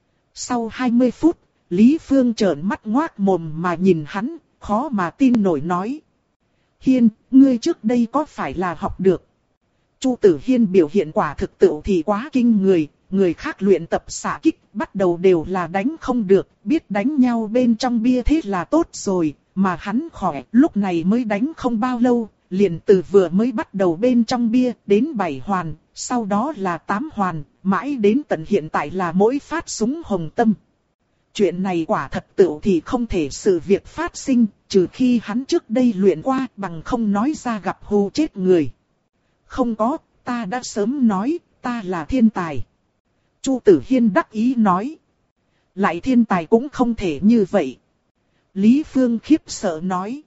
Sau hai mươi phút, Lý Phương trợn mắt ngoác mồm mà nhìn hắn, khó mà tin nổi nói. Hiên, ngươi trước đây có phải là học được? Chu Tử Hiên biểu hiện quả thực tự thì quá kinh người, người khác luyện tập xạ kích bắt đầu đều là đánh không được, biết đánh nhau bên trong bia thế là tốt rồi, mà hắn khỏe, lúc này mới đánh không bao lâu, liền từ vừa mới bắt đầu bên trong bia đến bảy hoàn, sau đó là tám hoàn, mãi đến tận hiện tại là mỗi phát súng hồng tâm. Chuyện này quả thật tự thì không thể sự việc phát sinh, trừ khi hắn trước đây luyện qua bằng không nói ra gặp hù chết người. Không có, ta đã sớm nói, ta là thiên tài. Chu Tử Hiên đắc ý nói. Lại thiên tài cũng không thể như vậy. Lý Phương khiếp sợ nói.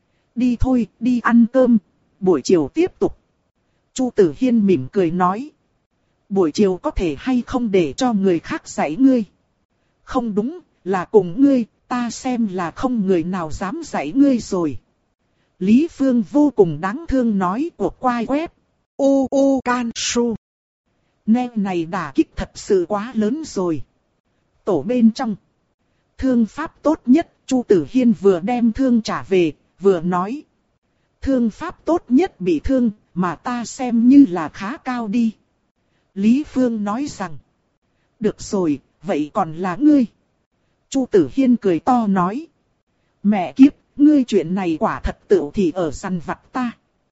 Đi thôi, đi ăn cơm, buổi chiều tiếp tục. Chu Tử Hiên mỉm cười nói. Buổi chiều có thể hay không để cho người khác dạy ngươi? Không đúng, là cùng ngươi, ta xem là không người nào dám dạy ngươi rồi. Lý Phương vô cùng đáng thương nói của quai web. Ô ô can su. Nè này đả kích thật sự quá lớn rồi. Tổ bên trong. Thương pháp tốt nhất, Chu Tử Hiên vừa đem thương trả về, vừa nói. Thương pháp tốt nhất bị thương, mà ta xem như là khá cao đi. Lý Phương nói rằng. Được rồi, vậy còn là ngươi. Chu Tử Hiên cười to nói. Mẹ kiếp, ngươi chuyện này quả thật tự thì ở săn vặt ta.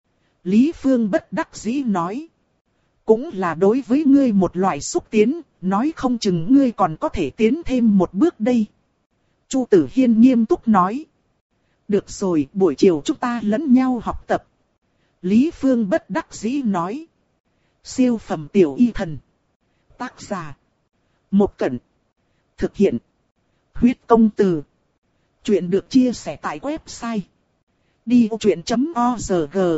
Lý Phương bất đắc dĩ nói. Cũng là đối với ngươi một loại xúc tiến, nói không chừng ngươi còn có thể tiến thêm một bước đây. Chu Tử Hiên nghiêm túc nói. Được rồi, buổi chiều chúng ta lẫn nhau học tập. Lý Phương bất đắc dĩ nói. Siêu phẩm tiểu y thần. Tác giả. Một Cẩn. Thực hiện. Huyết công từ. Chuyện được chia sẻ tại website đi ô chuyện chấm org.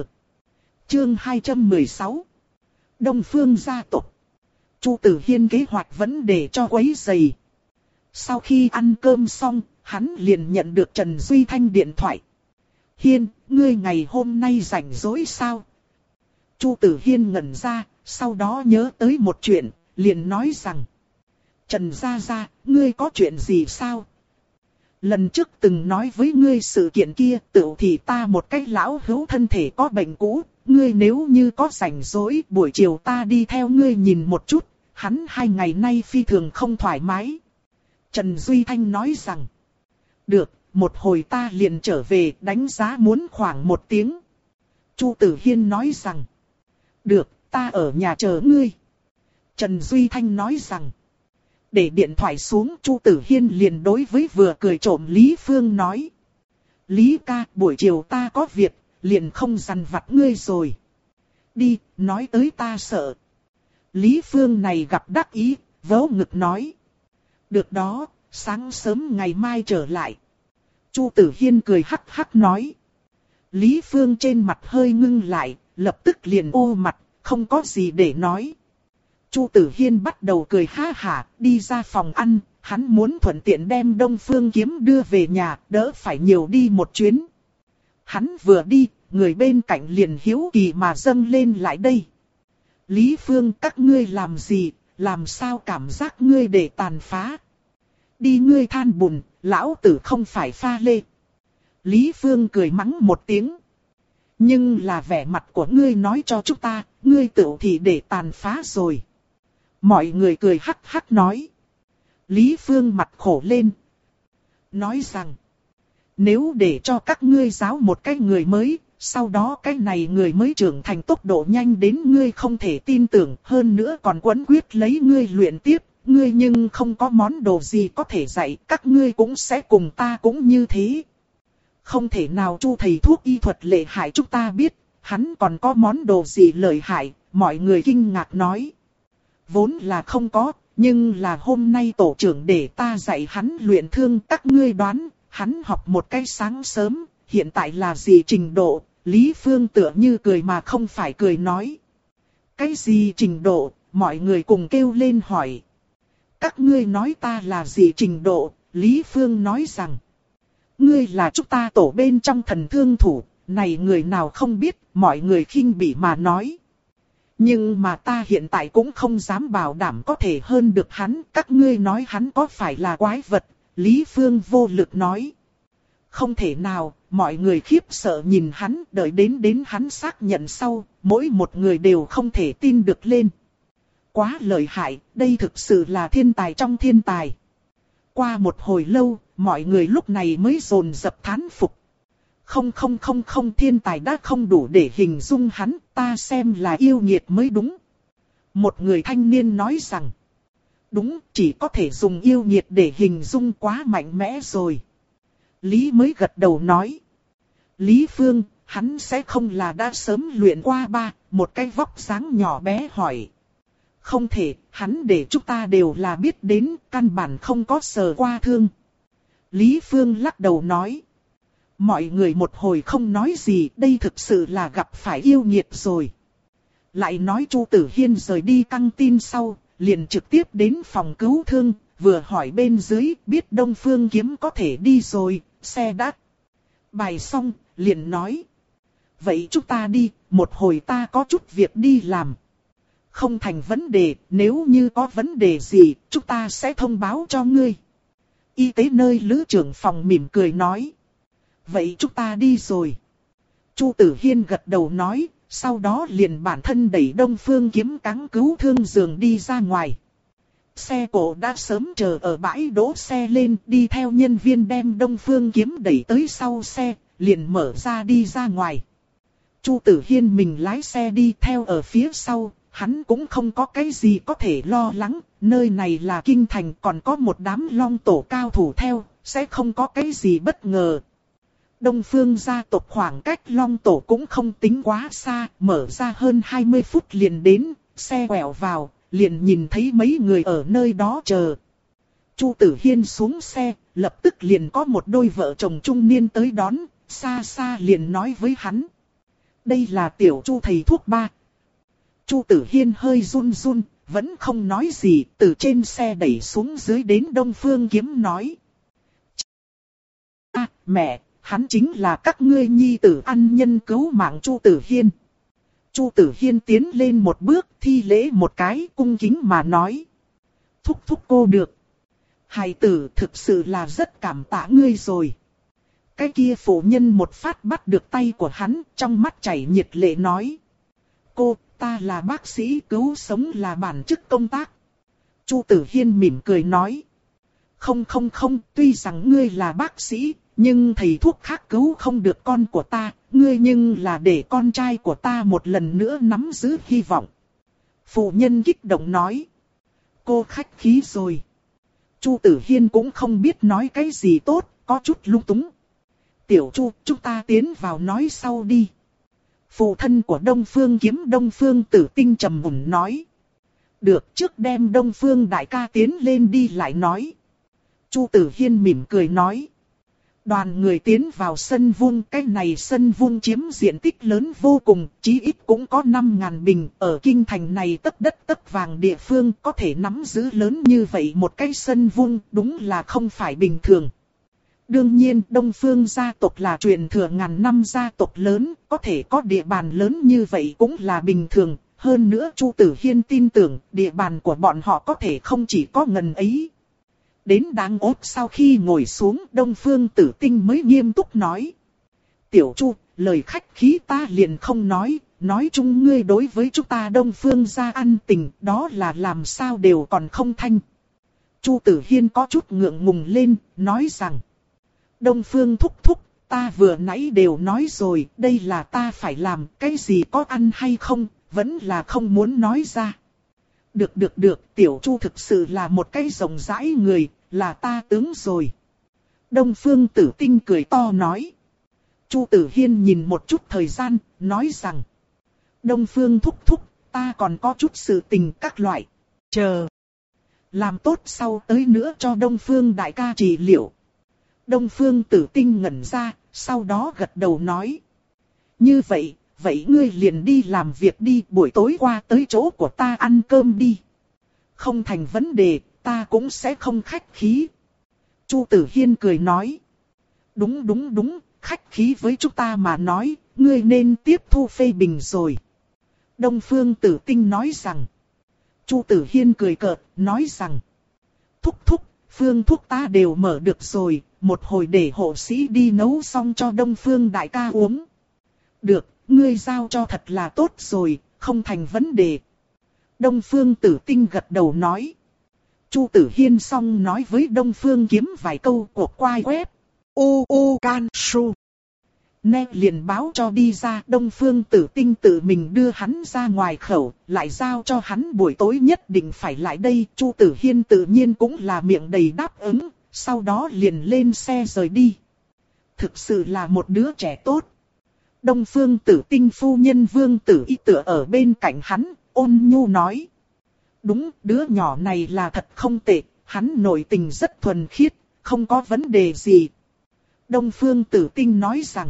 Chương hai trăm mười sáu. Đông Phương gia tộc. Chu Tử Hiên kế hoạch vẫn để cho quấy rầy. Sau khi ăn cơm xong, hắn liền nhận được Trần Duy Thanh điện thoại. Hiên, ngươi ngày hôm nay rảnh rỗi sao? Chu Tử Hiên ngẩn ra, sau đó nhớ tới một chuyện, liền nói rằng. Trần Gia Gia, ngươi có chuyện gì sao? Lần trước từng nói với ngươi sự kiện kia, tự thì ta một cái lão hữu thân thể có bệnh cũ, ngươi nếu như có rảnh rỗi, buổi chiều ta đi theo ngươi nhìn một chút, hắn hai ngày nay phi thường không thoải mái. Trần Duy Thanh nói rằng, được, một hồi ta liền trở về, đánh giá muốn khoảng một tiếng. Chu Tử Hiên nói rằng, được, ta ở nhà chờ ngươi. Trần Duy Thanh nói rằng, để điện thoại xuống, Chu Tử Hiên liền đối với vừa cười trộm Lý Phương nói. Lý ca, buổi chiều ta có việc, liền không dằn vặt ngươi rồi. Đi, nói tới ta sợ. Lý Phương này gặp đắc ý, vỗ ngực nói. Được đó, sáng sớm ngày mai trở lại. Chu Tử Hiên cười hắc hắc nói. Lý Phương trên mặt hơi ngưng lại, lập tức liền ô mặt, không có gì để nói. Chu Tử Hiên bắt đầu cười ha hả, đi ra phòng ăn, hắn muốn thuận tiện đem Đông Phương Kiếm đưa về nhà, đỡ phải nhiều đi một chuyến. Hắn vừa đi, người bên cạnh liền hiếu kỳ mà dâng lên lại đây. Lý Phương, các ngươi làm gì, làm sao cảm giác ngươi để tàn phá? Đi ngươi than bùn, lão tử không phải pha lê. Lý Phương cười mắng một tiếng. Nhưng là vẻ mặt của ngươi nói cho chúng ta, ngươi tự thì để tàn phá rồi. Mọi người cười hắc hắc nói. Lý Phương mặt khổ lên. Nói rằng. Nếu để cho các ngươi giáo một cái người mới, sau đó cái này người mới trưởng thành tốc độ nhanh đến ngươi không thể tin tưởng, hơn nữa còn quấn quyết lấy ngươi luyện tiếp, ngươi nhưng không có món đồ gì có thể dạy, các ngươi cũng sẽ cùng ta cũng như thế. Không thể nào. Chu thầy thuốc y thuật lợi hại chúng ta biết, hắn còn có món đồ gì lợi hại, mọi người kinh ngạc nói. Vốn là không có, nhưng là hôm nay tổ trưởng để ta dạy hắn luyện thương, các ngươi đoán, hắn học một cái sáng sớm, hiện tại là gì trình độ? Lý Phương tựa như cười mà không phải cười nói. Cái gì trình độ? Mọi người cùng kêu lên hỏi. Các ngươi nói ta là gì trình độ? Lý Phương nói rằng. Ngươi là chúng ta tổ bên trong thần thương thủ, này người nào không biết, mọi người khinh bỉ mà nói. Nhưng mà ta hiện tại cũng không dám bảo đảm có thể hơn được hắn, các ngươi nói hắn có phải là quái vật? Lý Phương vô lực nói. Không thể nào, mọi người khiếp sợ nhìn hắn, đợi đến đến hắn xác nhận sau, mỗi một người đều không thể tin được lên. Quá lợi hại, đây thực sự là thiên tài trong thiên tài. Qua một hồi lâu, mọi người lúc này mới dồn dập thán phục. Không không không không, thiên tài đã không đủ để hình dung hắn, ta xem là yêu nghiệt mới đúng. Một người thanh niên nói rằng. Đúng, chỉ có thể dùng yêu nghiệt để hình dung, quá mạnh mẽ rồi. Lý mới gật đầu nói. Lý Phương, hắn sẽ không là đã sớm luyện qua ba, một cái vóc dáng nhỏ bé hỏi. Không thể, hắn để chúng ta đều là biết đến, căn bản không có sờ qua thương. Lý Phương lắc đầu nói. Mọi người một hồi không nói gì, đây thực sự là gặp phải yêu nghiệt rồi. Lại nói Chu Tử Hiên rời đi căng tin sau, liền trực tiếp đến phòng cứu thương, vừa hỏi bên dưới, biết Đông Phương Kiếm có thể đi rồi, xe đắt. Bài xong, liền nói. Vậy chúng ta đi, một hồi ta có chút việc đi làm. Không thành vấn đề, nếu như có vấn đề gì, chúng ta sẽ thông báo cho ngươi. Y tế nơi lữ trưởng phòng mỉm cười nói. Vậy chúng ta đi rồi. Chu Tử Hiên gật đầu nói, sau đó liền bản thân đẩy Đông Phương Kiếm cáng cứu thương giường đi ra ngoài. Xe cộ đã sớm chờ ở bãi đỗ xe lên, đi theo nhân viên đem Đông Phương Kiếm đẩy tới sau xe, liền mở ra đi ra ngoài. Chu Tử Hiên mình lái xe đi theo ở phía sau, hắn cũng không có cái gì có thể lo lắng, nơi này là kinh thành còn có một đám long tổ cao thủ theo, sẽ không có cái gì bất ngờ. Đông Phương gia tộc khoảng cách long tổ cũng không tính quá xa, mở ra hơn hai mươi phút liền đến, xe quẹo vào, liền nhìn thấy mấy người ở nơi đó chờ. Chu Tử Hiên xuống xe, lập tức liền có một đôi vợ chồng trung niên tới đón, xa xa liền nói với hắn. Đây là tiểu Chu thầy thuốc ba. Chu Tử Hiên hơi run run, vẫn không nói gì, từ trên xe đẩy xuống dưới đến Đông Phương Kiếm nói. À, mẹ, hắn chính là các ngươi nhi tử ăn nhân cứu mạng Chu Tử Hiên. Chu Tử Hiên tiến lên một bước, thi lễ một cái, cung kính mà nói. Thúc thúc cô được. Hài tử thực sự là rất cảm tạ ngươi rồi. Cái kia phụ nhân một phát bắt được tay của hắn, trong mắt chảy nhiệt lệ nói. Cô, ta là bác sĩ, cứu sống là bản chức công tác. Chu Tử Hiên mỉm cười nói. Không không không, tuy rằng ngươi là bác sĩ, nhưng thầy thuốc khác cứu không được con của ta, ngươi nhưng là để con trai của ta một lần nữa nắm giữ hy vọng. Phụ nhân kích động nói. Cô khách khí rồi. Chu Tử Hiên cũng không biết nói cái gì tốt, có chút lung túng. Tiểu Chu, chúng ta tiến vào nói sau đi. Phụ thân của Đông Phương Kiếm Đông Phương Tử Tinh trầm mùn nói. Được, trước đem Đông Phương đại ca tiến lên đi lại nói. Chu Tử Hiên mỉm cười nói. Đoàn người tiến vào sân vuông, cái này sân vuông chiếm diện tích lớn vô cùng, chí ít cũng có năm ngàn bình, ở kinh thành này tất đất tất vàng địa phương có thể nắm giữ lớn như vậy một cái sân vuông, đúng là không phải bình thường. Đương nhiên, Đông Phương gia tộc là truyền thừa ngàn năm gia tộc lớn, có thể có địa bàn lớn như vậy cũng là bình thường, hơn nữa Chu Tử Hiên tin tưởng địa bàn của bọn họ có thể không chỉ có ngần ấy. Đến đáng ốp sau khi ngồi xuống, Đông Phương Tử Tinh mới nghiêm túc nói. Tiểu Chu, lời khách khí ta liền không nói, nói chung ngươi đối với chúng ta Đông Phương gia ăn tình, đó là làm sao đều còn không thanh. Chu Tử Hiên có chút ngượng ngùng lên, nói rằng. Đông Phương thúc thúc, ta vừa nãy đều nói rồi, đây là ta phải làm, cái gì có ăn hay không, vẫn là không muốn nói ra. Được được được, Tiểu Chu thực sự là một cái rộng rãi người, là ta tướng rồi. Đông Phương Tử Tinh cười to nói. Chu Tử Hiên nhìn một chút thời gian, nói rằng. Đông Phương thúc thúc, ta còn có chút sự tình các loại. Chờ. Làm tốt sau tới nữa cho Đông Phương đại ca trị liệu. Đông Phương Tử Tinh ngẩn ra, sau đó gật đầu nói. Như vậy, vậy ngươi liền đi làm việc đi, buổi tối qua tới chỗ của ta ăn cơm đi. Không thành vấn đề, ta cũng sẽ không khách khí. Chu Tử Hiên cười nói. Đúng đúng đúng, khách khí với chúng ta mà nói, ngươi nên tiếp thu phê bình rồi. Đông Phương Tử Tinh nói rằng. Chu Tử Hiên cười cợt, nói rằng. Thúc thúc, phương thuốc ta đều mở được rồi, một hồi để hộ sĩ đi nấu xong cho Đông Phương đại ca uống. Được, ngươi giao cho thật là tốt rồi, không thành vấn đề. Đông Phương Tử Tinh gật đầu nói. Chu Tử Hiên xong nói với Đông Phương Kiếm vài câu cuộc quay web. U U Can Su. Nè liền báo cho đi ra, Đông Phương Tử Tinh tự mình đưa hắn ra ngoài khẩu, lại giao cho hắn buổi tối nhất định phải lại đây. Chu Tử Hiên tự nhiên cũng là miệng đầy đáp ứng, sau đó liền lên xe rời đi. Thực sự là một đứa trẻ tốt. Đông Phương Tử Tinh phu nhân Vương Tử Y tựa ở bên cạnh hắn, ôn nhu nói. Đúng, đứa nhỏ này là thật không tệ, hắn nội tình rất thuần khiết, không có vấn đề gì. Đông Phương Tử Tinh nói rằng.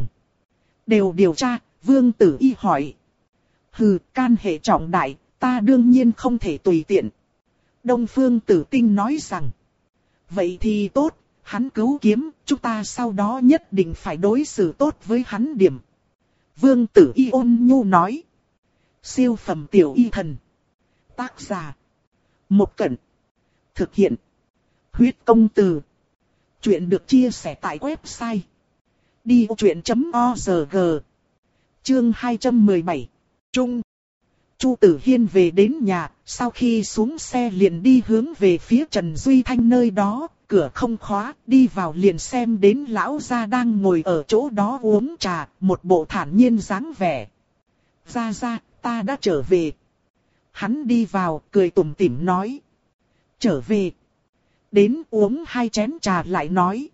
Đều điều tra, Vương Tử Y hỏi. Hừ, can hệ trọng đại, ta đương nhiên không thể tùy tiện. Đông Phương Tử Tinh nói rằng. Vậy thì tốt, hắn cứu kiếm, chúng ta sau đó nhất định phải đối xử tốt với hắn điểm. Vương Tử Y ôn nhu nói. Siêu phẩm tiểu y thần. Tác giả. Một Cẩn. Thực hiện. Huyết công từ. Chuyện được chia sẻ tại website. đi ô chuyện chấm org. Chương hai trăm mười bảy. Trung. Chu Tử Hiên về đến nhà, sau khi xuống xe liền đi hướng về phía Trần Duy Thanh nơi đó, cửa không khóa, đi vào liền xem đến lão gia đang ngồi ở chỗ đó uống trà, một bộ thản nhiên dáng vẻ. Gia gia, ta đã trở về. Hắn đi vào, cười tủm tỉm nói. Trở về. Đến uống hai chén trà lại nói.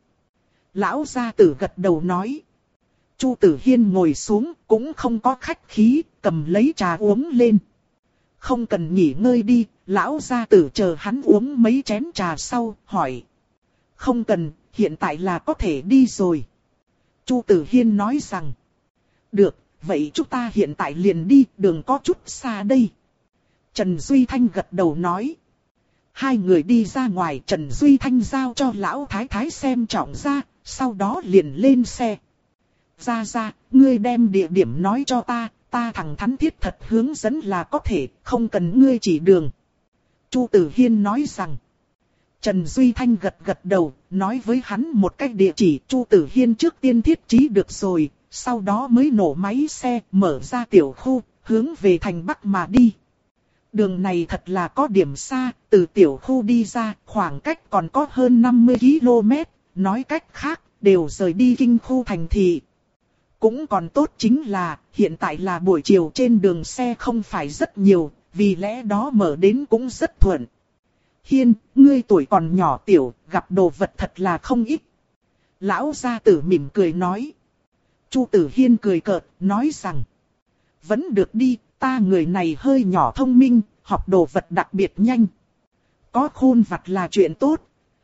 Lão gia tử gật đầu nói. Chu Tử Hiên ngồi xuống, cũng không có khách khí, cầm lấy trà uống lên. không cần nghỉ ngơi đi, lão gia tử chờ hắn uống mấy chén trà sau, hỏi. Không cần, hiện tại là có thể đi rồi. Chu Tử Hiên nói rằng. Được, vậy chúng ta hiện tại liền đi, đường có chút xa đây. Trần Duy Thanh gật đầu nói. Hai người đi ra ngoài, Trần Duy Thanh giao cho lão thái thái xem trọng ra, sau đó liền lên xe. Ra ra, ngươi đem địa điểm nói cho ta, ta thẳng thắn thiết thật hướng dẫn là có thể, không cần ngươi chỉ đường. Chu Tử Hiên nói rằng. Trần Duy Thanh gật gật đầu, nói với hắn một cách địa chỉ. Chu Tử Hiên trước tiên thiết trí được rồi, sau đó mới nổ máy xe, mở ra tiểu khu, hướng về thành Bắc mà đi. Đường này thật là có điểm xa, từ tiểu khu đi ra, khoảng cách còn có hơn năm mươi ki lô mét, nói cách khác, đều rời đi kinh khu thành thị. Cũng còn tốt chính là, hiện tại là buổi chiều trên đường xe không phải rất nhiều, vì lẽ đó mở đến cũng rất thuận. Hiên, ngươi tuổi còn nhỏ tiểu, gặp đồ vật thật là không ít. Lão gia tử mỉm cười nói. Chu Tử Hiên cười cợt, nói rằng. Vẫn được đi, ta người này hơi nhỏ thông minh, học đồ vật đặc biệt nhanh. Có khôn vặt là chuyện tốt.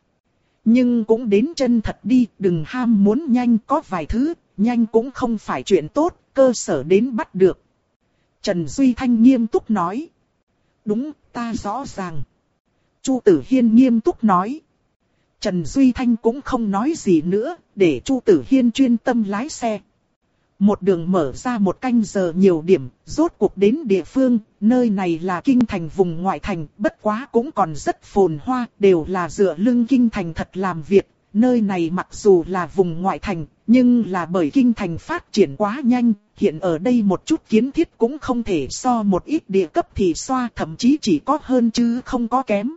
Nhưng cũng đến chân thật đi, đừng ham muốn nhanh, có vài thứ, nhanh cũng không phải chuyện tốt, cơ sở đến bắt được. Trần Duy Thanh nghiêm túc nói. Đúng, ta rõ ràng. Chu Tử Hiên nghiêm túc nói. Trần Duy Thanh cũng không nói gì nữa, để Chu Tử Hiên chuyên tâm lái xe. Một đường mở ra một canh giờ nhiều điểm, rốt cuộc đến địa phương, nơi này là kinh thành vùng ngoại thành, bất quá cũng còn rất phồn hoa, đều là dựa lưng kinh thành thật làm việc. Nơi này mặc dù là vùng ngoại thành, nhưng là bởi kinh thành phát triển quá nhanh, hiện ở đây một chút kiến thiết cũng không thể so một ít địa cấp thì xoa, thậm chí chỉ có hơn chứ không có kém.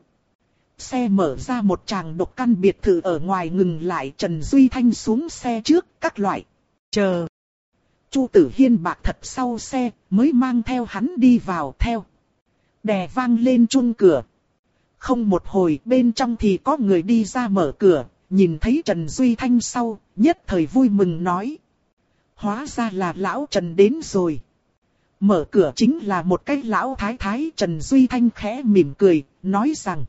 Xe mở ra một tràng độc căn biệt thự ở ngoài ngừng lại, Trần Duy Thanh xuống xe trước, các loại. Chờ. Chu Tử Hiên bạc thật sau xe, mới mang theo hắn đi vào theo. Đè vang lên chuông cửa. Không một hồi bên trong thì có người đi ra mở cửa, nhìn thấy Trần Duy Thanh sau, nhất thời vui mừng nói. Hóa ra là lão Trần đến rồi. Mở cửa chính là một cái lão thái thái. Trần Duy Thanh khẽ mỉm cười, nói rằng.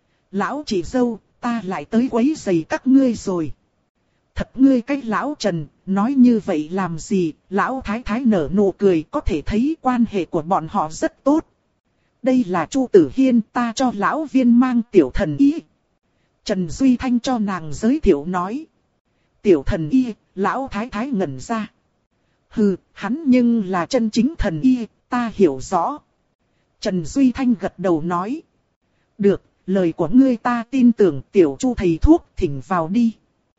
Lão chị dâu, ta lại tới quấy rầy các ngươi rồi. Thật ngươi cái lão Trần, nói như vậy làm gì? Lão thái thái nở nụ cười, có thể thấy quan hệ của bọn họ rất tốt. Đây là Chu Tử Hiên, ta cho lão viên mang tiểu thần y. Trần Duy Thanh cho nàng giới thiệu nói. Tiểu thần y, lão thái thái ngẩn ra. Hừ, hắn nhưng là chân chính thần y, ta hiểu rõ. Trần Duy Thanh gật đầu nói. Được, lời của ngươi ta tin tưởng, tiểu Chu thầy thuốc, thỉnh vào đi.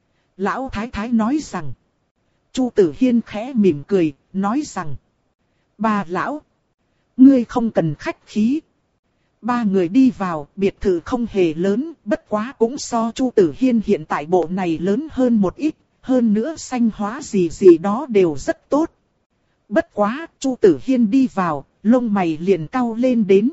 Lão thái thái nói rằng. Chu Tử Hiên khẽ mỉm cười, nói rằng. Bà lão, ngươi không cần khách khí. Ba người đi vào, biệt thự không hề lớn, bất quá cũng so Chu Tử Hiên hiện tại bộ này lớn hơn một ít, hơn nữa xanh hóa gì gì đó đều rất tốt. Bất quá, Chu Tử Hiên đi vào, lông mày liền cau lên đến.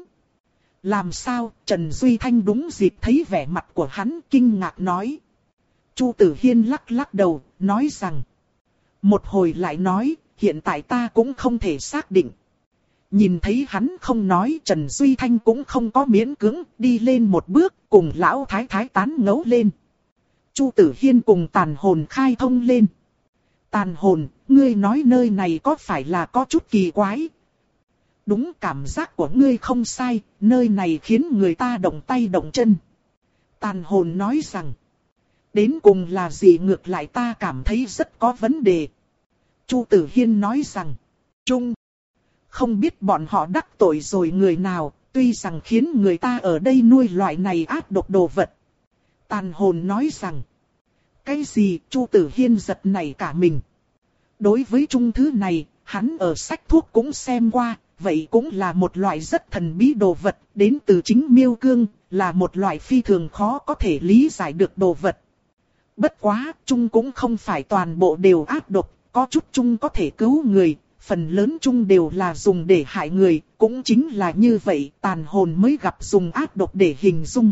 Làm sao? Trần Duy Thanh đúng dịp thấy vẻ mặt của hắn, kinh ngạc nói. Chu Tử Hiên lắc lắc đầu, nói rằng. Một hồi lại nói, hiện tại ta cũng không thể xác định. Nhìn thấy hắn không nói, Trần Duy Thanh cũng không có miễn cưỡng, đi lên một bước, cùng lão thái thái tán ngấu lên. Chu Tử Hiên cùng tàn hồn khai thông lên. Tàn hồn, ngươi nói nơi này có phải là có chút kỳ quái? Đúng, cảm giác của ngươi không sai, nơi này khiến người ta động tay động chân. Tàn hồn nói rằng. Đến cùng là gì, ngược lại ta cảm thấy rất có vấn đề. Chu Tử Hiên nói rằng. Trung. Không biết bọn họ đắc tội rồi người nào, tuy rằng khiến người ta ở đây nuôi loại này ác độc đồ vật. Tàn hồn nói rằng. Cái gì? Chu Tử Hiên giật nảy cả mình. Đối với trung thứ này, hắn ở sách thuốc cũng xem qua, vậy cũng là một loại rất thần bí đồ vật, đến từ chính Miêu Cương, là một loại phi thường khó có thể lý giải được đồ vật. Bất quá, trung cũng không phải toàn bộ đều ác độc, có chút trung có thể cứu người, phần lớn trung đều là dùng để hại người, cũng chính là như vậy, tàn hồn mới gặp dùng ác độc để hình dung.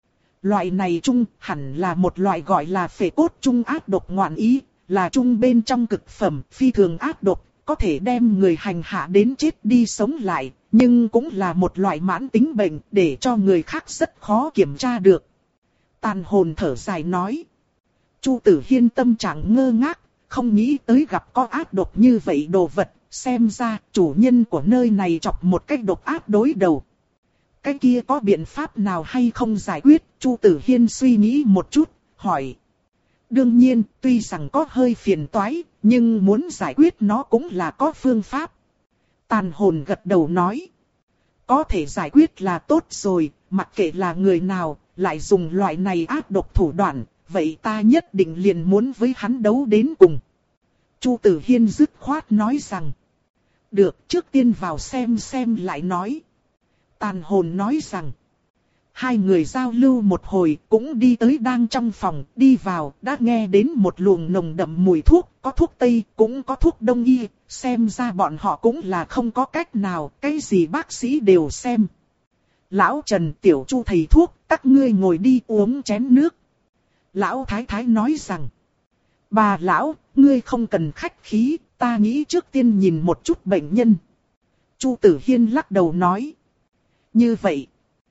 Loại này trung hẳn là một loại gọi là phệ cốt trung ác độc ngoạn ý, là trung bên trong cực phẩm, phi thường ác độc, có thể đem người hành hạ đến chết đi sống lại, nhưng cũng là một loại mãn tính bệnh để cho người khác rất khó kiểm tra được. Tàn hồn thở dài nói. Chu Tử Hiên tâm trạng ngơ ngác, không nghĩ tới gặp có ác độc như vậy đồ vật, xem ra chủ nhân của nơi này chọc một cách độc ác đối đầu. Cái kia có biện pháp nào hay không giải quyết? Chu Tử Hiên suy nghĩ một chút, hỏi. Đương nhiên, tuy rằng có hơi phiền toái, nhưng muốn giải quyết nó cũng là có phương pháp. Tàn hồn gật đầu nói. Có thể giải quyết là tốt rồi, mặc kệ là người nào, lại dùng loại này ác độc thủ đoạn, vậy ta nhất định liền muốn với hắn đấu đến cùng. Chu Tử Hiên dứt khoát nói rằng. Được, trước tiên vào xem xem lại nói. Tàn hồn nói rằng. Hai người giao lưu một hồi, cũng đi tới đang trong phòng, đi vào, đã nghe đến một luồng nồng đậm mùi thuốc, có thuốc Tây, cũng có thuốc Đông y, xem ra bọn họ cũng là không có cách nào, cái gì bác sĩ đều xem. Lão Trần, Tiểu Chu thầy thuốc, các ngươi ngồi đi uống chén nước. Lão Thái Thái nói rằng. Bà lão, ngươi không cần khách khí, ta nghĩ trước tiên nhìn một chút bệnh nhân. Chu Tử Hiên lắc đầu nói. Như vậy.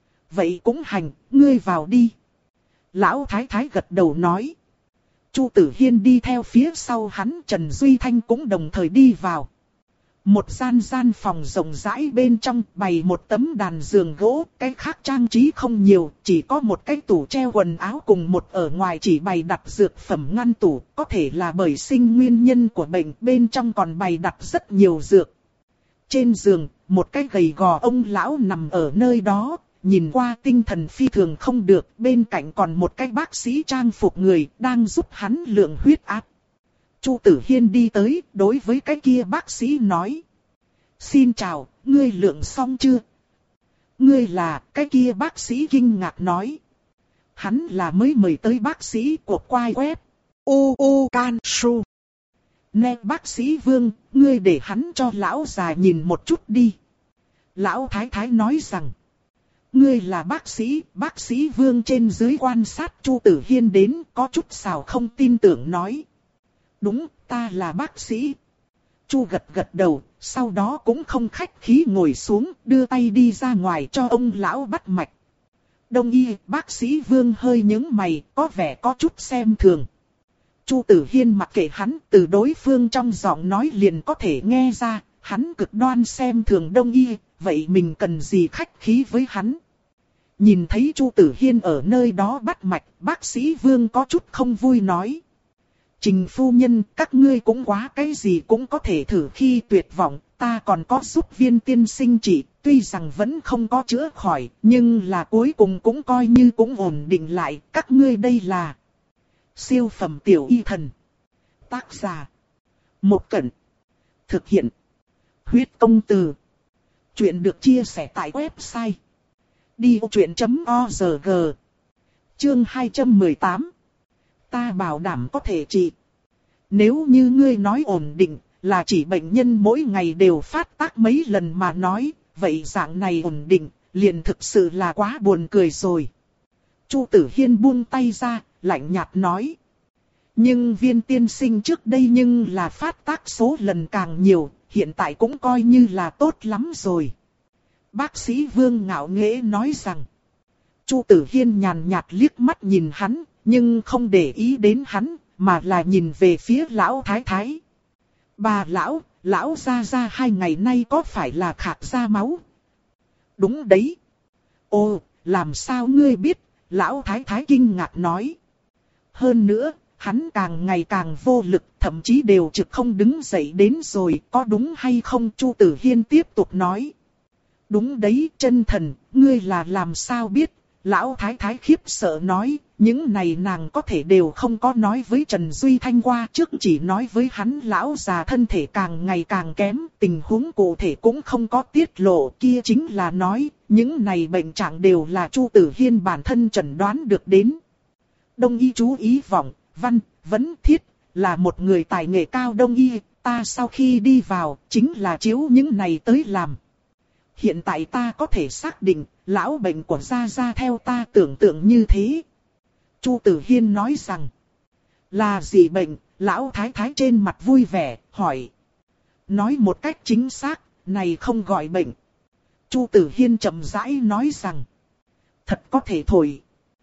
Vậy cũng hành, ngươi vào đi. Lão Thái Thái gật đầu nói. Chu Tử Hiên đi theo phía sau hắn, Trần Duy Thanh cũng đồng thời đi vào. Một gian gian phòng rộng rãi bên trong bày một tấm đàn giường gỗ, cái khác trang trí không nhiều, chỉ có một cái tủ treo quần áo cùng một ở ngoài chỉ bày đặt dược phẩm ngăn tủ, có thể là bởi sinh nguyên nhân của bệnh, bên trong còn bày đặt rất nhiều dược. Trên giường, một cái gầy gò ông lão nằm ở nơi đó, nhìn qua tinh thần phi thường không được, bên cạnh còn một cái bác sĩ trang phục người đang giúp hắn lượng huyết áp. Chu Tử Hiên đi tới, đối với cái kia bác sĩ nói. Xin chào, ngươi lượng xong chưa? Ngươi là, cái kia bác sĩ kinh ngạc nói. Hắn là mới mời tới bác sĩ của quai web. U U Can Su. Nè bác sĩ Vương, ngươi để hắn cho lão già nhìn một chút đi. Lão Thái Thái nói rằng. Ngươi là bác sĩ, bác sĩ Vương trên dưới quan sát Chu Tử Hiên đến, có chút xào không tin tưởng nói. Đúng, ta là bác sĩ. Chu gật gật đầu, sau đó cũng không khách khí ngồi xuống, đưa tay đi ra ngoài cho ông lão bắt mạch. Đông y, bác sĩ Vương hơi nhướng mày, có vẻ có chút xem thường. Chu Tử Hiên mặc kệ hắn, từ đối phương trong giọng nói liền có thể nghe ra, hắn cực đoan xem thường Đông y, vậy mình cần gì khách khí với hắn. Nhìn thấy Chu Tử Hiên ở nơi đó bắt mạch, bác sĩ Vương có chút không vui nói. Trình phu nhân, các ngươi cũng quá cái gì cũng có thể thử khi tuyệt vọng, ta còn có giúp Viên tiên sinh trị, tuy rằng vẫn không có chữa khỏi, nhưng là cuối cùng cũng coi như cũng ổn định lại, các ngươi đây là siêu phẩm tiểu y thần. Tác giả Một Cẩn. Thực hiện Huyết Công Từ. Chuyện được chia sẻ tại website đi ô truyện chấm org. Chương hai trăm mười tám. Ta bảo đảm có thể trị. Nếu như ngươi nói ổn định, là chỉ bệnh nhân mỗi ngày đều phát tác mấy lần mà nói, vậy dạng này ổn định, liền thực sự là quá buồn cười rồi. Chu Tử Hiên buông tay ra, lạnh nhạt nói. Nhưng Viên tiên sinh trước đây nhưng là phát tác số lần càng nhiều, hiện tại cũng coi như là tốt lắm rồi. Bác sĩ Vương ngạo nghễ nói rằng. Chu Tử Hiên nhàn nhạt liếc mắt nhìn hắn, nhưng không để ý đến hắn, mà là nhìn về phía lão thái thái. Bà lão, lão gia gia hai ngày nay có phải là khạc ra máu? Đúng đấy. Ồ, làm sao ngươi biết? Lão thái thái kinh ngạc nói. Hơn nữa, hắn càng ngày càng vô lực, thậm chí đều trực không đứng dậy đến rồi, có đúng hay không? Chu Tử Hiên tiếp tục nói. Đúng đấy, chân thần, ngươi là làm sao biết? Lão thái thái khiếp sợ nói, những này nàng có thể đều không có nói với Trần Duy Thanh qua, trước chỉ nói với hắn lão già thân thể càng ngày càng kém, tình huống cụ thể cũng không có tiết lộ, kia chính là nói, những này bệnh trạng đều là Chu Tử Hiên bản thân chẩn đoán được đến. Đông y chú ý vọng, văn, vấn, thiết, là một người tài nghệ cao đông y, ta sau khi đi vào, chính là chiếu những này tới làm. Hiện tại ta có thể xác định, lão bệnh của Gia Gia theo ta tưởng tượng như thế. Chu Tử Hiên nói rằng, là gì bệnh? Lão thái thái trên mặt vui vẻ, hỏi. Nói một cách chính xác, này không gọi bệnh. Chu Tử Hiên chậm rãi nói rằng. Thật có thể thổi.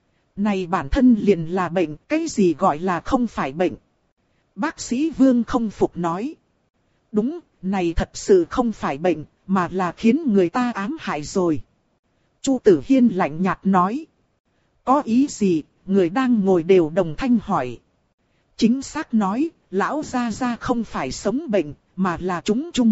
Này bản thân liền là bệnh, cái gì gọi là không phải bệnh. Bác sĩ Vương không phục nói. Đúng, này thật sự không phải bệnh, mà là khiến người ta ám hại rồi. Chu Tử Hiên lạnh nhạt nói. Có ý gì, người đang ngồi đều đồng thanh hỏi. Chính xác nói, lão gia gia không phải sống bệnh, mà là trúng chung.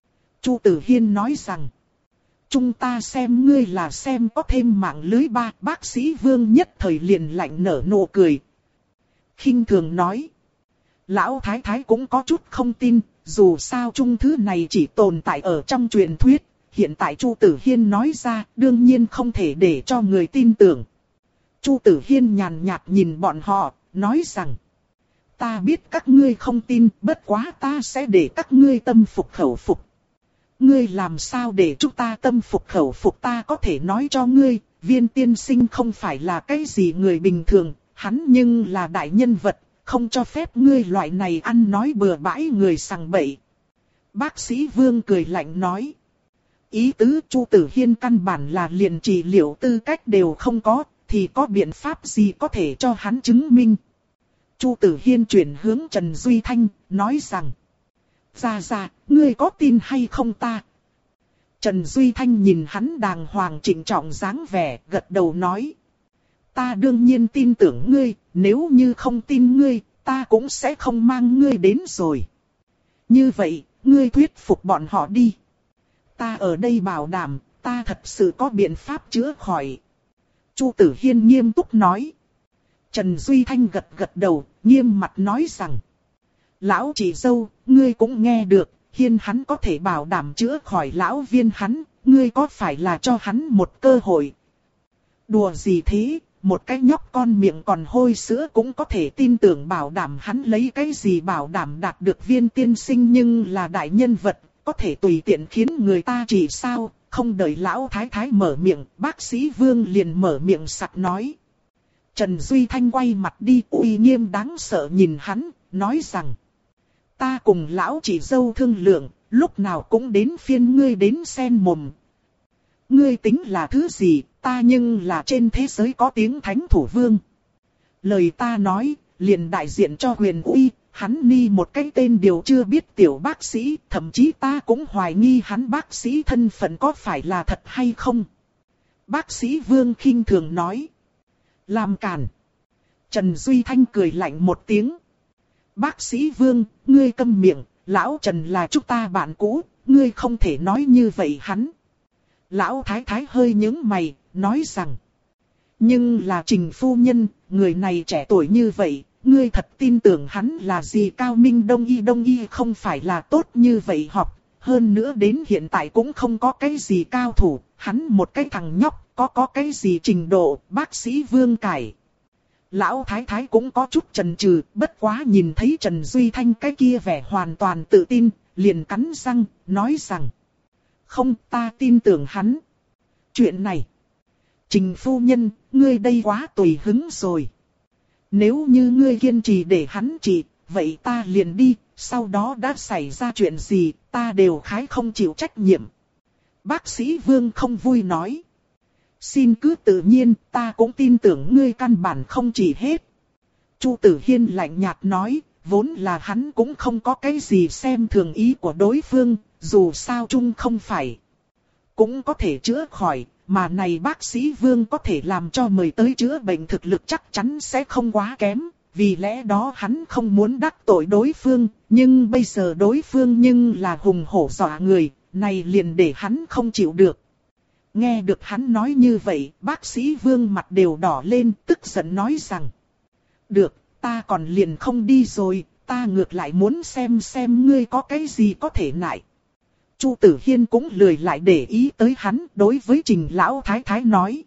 Chu Tử Hiên nói rằng. Chúng ta xem ngươi là xem có thêm mạng lưới ba. Bác sĩ Vương nhất thời liền lạnh nở nụ cười. Khinh thường nói. Lão Thái Thái cũng có chút không tin. Dù sao chung thứ này chỉ tồn tại ở trong truyền thuyết. Hiện tại Chu Tử Hiên nói ra đương nhiên không thể để cho người tin tưởng. Chu Tử Hiên nhàn nhạt nhìn bọn họ, nói rằng. Ta biết các ngươi không tin, bất quá ta sẽ để các ngươi tâm phục khẩu phục. Ngươi làm sao để chúng ta tâm phục khẩu phục, ta có thể nói cho ngươi, Viên tiên sinh không phải là cái gì người bình thường, hắn nhưng là đại nhân vật, không cho phép ngươi loại này ăn nói bừa bãi người sằng bậy. Bác sĩ Vương cười lạnh nói. Ý tứ Chu Tử Hiên căn bản là liền trị liệu tư cách đều không có, thì có biện pháp gì có thể cho hắn chứng minh. Chu Tử Hiên chuyển hướng Trần Duy Thanh, nói rằng. Ra ra, ngươi có tin hay không ta? Trần Duy Thanh nhìn hắn đàng hoàng trịnh trọng dáng vẻ, gật đầu nói. Ta đương nhiên tin tưởng ngươi, nếu như không tin ngươi, ta cũng sẽ không mang ngươi đến rồi. Như vậy, ngươi thuyết phục bọn họ đi. Ta ở đây bảo đảm, ta thật sự có biện pháp chữa khỏi. Chu Tử Hiên nghiêm túc nói. Trần Duy Thanh gật gật đầu, nghiêm mặt nói rằng. Lão chị dâu, ngươi cũng nghe được, Hiên hắn có thể bảo đảm chữa khỏi lão Viên hắn, ngươi có phải là cho hắn một cơ hội? Đùa gì thế, một cái nhóc con miệng còn hôi sữa cũng có thể tin tưởng bảo đảm hắn lấy cái gì bảo đảm đạt được Viên tiên sinh, nhưng là đại nhân vật, có thể tùy tiện khiến người ta chỉ sao? Không đợi lão thái thái mở miệng, bác sĩ Vương liền mở miệng sặc nói. Trần Duy Thanh quay mặt đi, uy nghiêm đáng sợ nhìn hắn, nói rằng. Ta cùng lão chị dâu thương lượng, lúc nào cũng đến phiên ngươi đến xen mồm. Ngươi tính là thứ gì, ta nhưng là trên thế giới có tiếng thánh thủ vương. Lời ta nói, liền đại diện cho huyền uy, hắn ni một cái tên đều chưa biết tiểu bác sĩ, thậm chí ta cũng hoài nghi hắn bác sĩ thân phận có phải là thật hay không. Bác sĩ Vương khinh thường nói. Làm cản. Trần Duy Thanh cười lạnh một tiếng. Bác sĩ Vương, ngươi câm miệng, lão Trần là chúng ta bạn cũ, ngươi không thể nói như vậy hắn. Lão Thái Thái hơi nhướng mày, nói rằng. Nhưng là Trình phu nhân, người này trẻ tuổi như vậy, ngươi thật tin tưởng hắn là gì cao minh đông y đông y không phải là tốt như vậy học. Hơn nữa đến hiện tại cũng không có cái gì cao thủ, hắn một cái thằng nhóc, có có cái gì trình độ, bác sĩ Vương cải. Lão Thái Thái cũng có chút chần chừ, bất quá nhìn thấy Trần Duy Thanh cái kia vẻ hoàn toàn tự tin, liền cắn răng, nói rằng. Không, ta tin tưởng hắn. Chuyện này, Trình phu nhân, ngươi đây quá tùy hứng rồi. Nếu như ngươi kiên trì để hắn trị, vậy ta liền đi, sau đó đã xảy ra chuyện gì, ta đều khái không chịu trách nhiệm. Bác sĩ Vương không vui nói. Xin cứ tự nhiên, ta cũng tin tưởng ngươi căn bản không trị hết. Chu Tử Hiên lạnh nhạt nói, vốn là hắn cũng không có cái gì xem thường ý của đối phương, dù sao chung không phải. Cũng có thể chữa khỏi, mà này bác sĩ Vương có thể làm cho mời tới chữa bệnh thực lực chắc chắn sẽ không quá kém. Vì lẽ đó hắn không muốn đắc tội đối phương, nhưng bây giờ đối phương nhưng là hùng hổ dọa người, này liền để hắn không chịu được. Nghe được hắn nói như vậy, bác sĩ Vương mặt đều đỏ lên, tức giận nói rằng. Được, ta còn liền không đi rồi, ta ngược lại muốn xem xem ngươi có cái gì có thể nại. Chu Tử Hiên cũng lười lại để ý tới hắn, đối với Trình lão thái thái nói.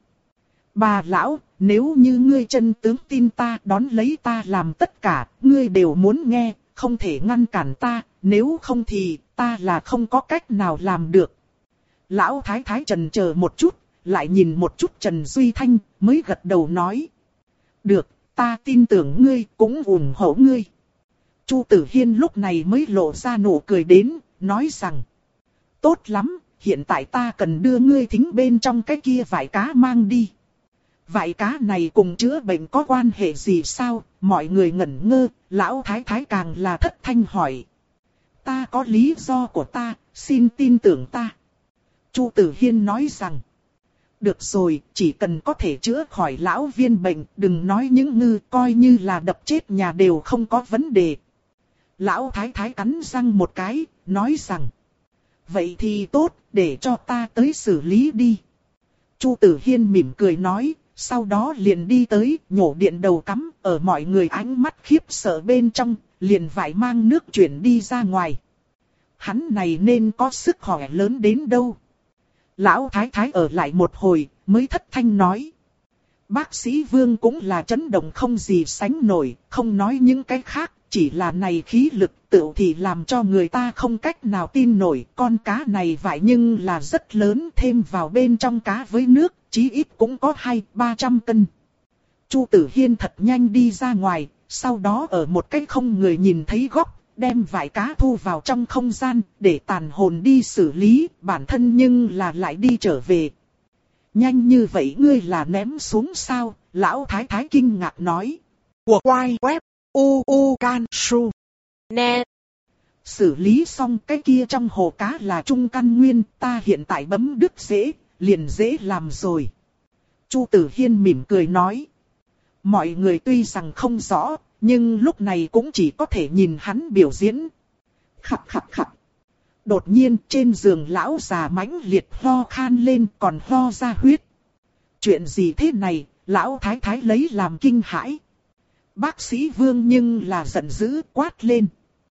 Bà lão, nếu như ngươi chân tướng tin ta, đón lấy ta làm tất cả, ngươi đều muốn nghe, không thể ngăn cản ta, nếu không thì ta là không có cách nào làm được. Lão thái thái trần chờ một chút, lại nhìn một chút Trần Duy Thanh, mới gật đầu nói. Được, ta tin tưởng ngươi, cũng ủng hộ ngươi. Chu Tử Hiên lúc này mới lộ ra nụ cười đến, nói rằng. Tốt lắm, hiện tại ta cần đưa ngươi thính bên trong cái kia vải cá mang đi. Vải cá này cùng chữa bệnh có quan hệ gì sao? Mọi người ngẩn ngơ, lão thái thái càng là thất thanh hỏi. Ta có lý do của ta, xin tin tưởng ta. Chu Tử Hiên nói rằng. Được rồi, chỉ cần có thể chữa khỏi lão viên bệnh, đừng nói những ngư, coi như là đập chết nhà đều không có vấn đề. Lão thái thái cắn răng một cái, nói rằng. Vậy thì tốt, để cho ta tới xử lý đi. Chu Tử Hiên mỉm cười nói, sau đó liền đi tới, nhổ điện đầu cắm, ở mọi người ánh mắt khiếp sợ bên trong, liền vải mang nước chuyển đi ra ngoài. Hắn này nên có sức khỏe lớn đến đâu. Lão thái thái ở lại một hồi, mới thất thanh nói. Bác sĩ Vương cũng là chấn động không gì sánh nổi, không nói những cái khác, chỉ là này khí lực tựu thì làm cho người ta không cách nào tin nổi. Con cá này vải nhưng là rất lớn, thêm vào bên trong cá với nước, chí ít cũng có hai ba trăm cân. Chu Tử Hiên thật nhanh đi ra ngoài, sau đó ở một cái không người nhìn thấy góc, đem vải cá thu vào trong không gian, để tàn hồn đi xử lý, bản thân nhưng là lại đi trở về. Nhanh như vậy ngươi là ném xuống sao? Lão thái thái kinh ngạc nói. Của quay web u u can su net. Xử lý xong cái kia trong hồ cá là trung căn nguyên, ta hiện tại bấm đứt dễ, liền dễ làm rồi. Chu Tử Hiên mỉm cười nói. Mọi người tuy rằng không rõ, nhưng lúc này cũng chỉ có thể nhìn hắn biểu diễn. Khập khập khập. Đột nhiên trên giường lão già mãnh liệt ho khan lên, còn ho ra huyết. Chuyện gì thế này? Lão thái thái lấy làm kinh hãi. Bác sĩ Vương nhưng là giận dữ quát lên.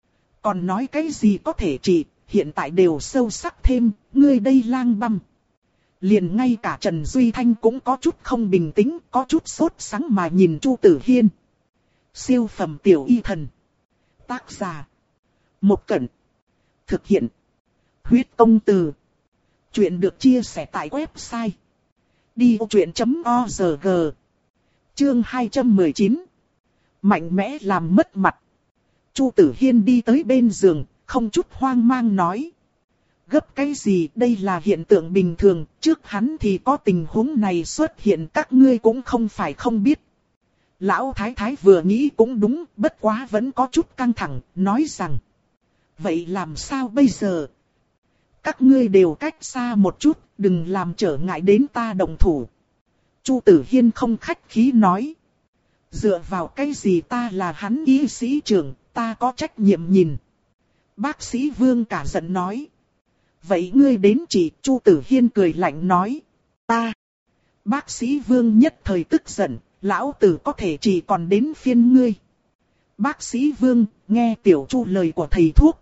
Còn nói cái gì có thể trị, hiện tại đều sâu sắc thêm, ngươi đây lang băm. Liền ngay cả Trần Duy Thanh cũng có chút không bình tĩnh, có chút sốt sắng mà nhìn Chu Tử Hiên. Siêu phẩm tiểu y thần. Tác giả. Một Cẩn. Thực hiện. Huyết công từ. Chuyện được chia sẻ tại website. đi ô chuyện chấm o rờ giê. Chương hai trăm mười chín. Mạnh mẽ làm mất mặt. Chu Tử Hiên đi tới bên giường, không chút hoang mang nói. Gấp cái gì, đây là hiện tượng bình thường, trước hắn thì có tình huống này xuất hiện, các ngươi cũng không phải không biết. Lão thái thái vừa nghĩ cũng đúng, bất quá vẫn có chút căng thẳng, nói rằng. Vậy làm sao bây giờ? Các ngươi đều cách xa một chút, đừng làm trở ngại đến ta động thủ. Chu Tử Hiên không khách khí nói. Dựa vào cái gì ta là hắn y sĩ trưởng, ta có trách nhiệm nhìn. Bác sĩ Vương cả giận nói. Vậy ngươi đến chỉ, Chu Tử Hiên cười lạnh nói. Ta. Bác sĩ Vương nhất thời tức giận, lão tử có thể chỉ còn đến phiên ngươi. Bác sĩ Vương, nghe tiểu Chu lời của thầy thuốc.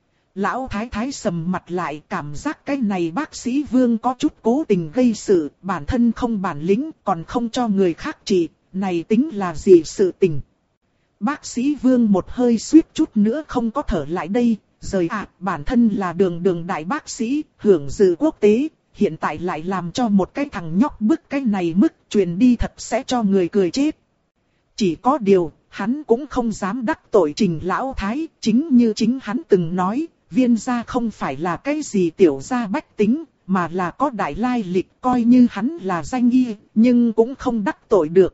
Lão thái thái sầm mặt lại, cảm giác cái này bác sĩ Vương có chút cố tình gây sự, bản thân không bản lĩnh, còn không cho người khác trị, này tính là gì sự tình. Bác sĩ Vương một hơi suýt chút nữa không có thở lại đây, rời ạ, à, bản thân là đường đường đại bác sĩ, hưởng dự quốc tế, hiện tại lại làm cho một cái thằng nhóc bức cái này mức truyền đi thật sẽ cho người cười chết. Chỉ có điều, hắn cũng không dám đắc tội Trình lão thái, chính như chính hắn từng nói, Viên gia không phải là cái gì tiểu gia bách tính, mà là có đại lai lịch, coi như hắn là danh y, nhưng cũng không đắc tội được.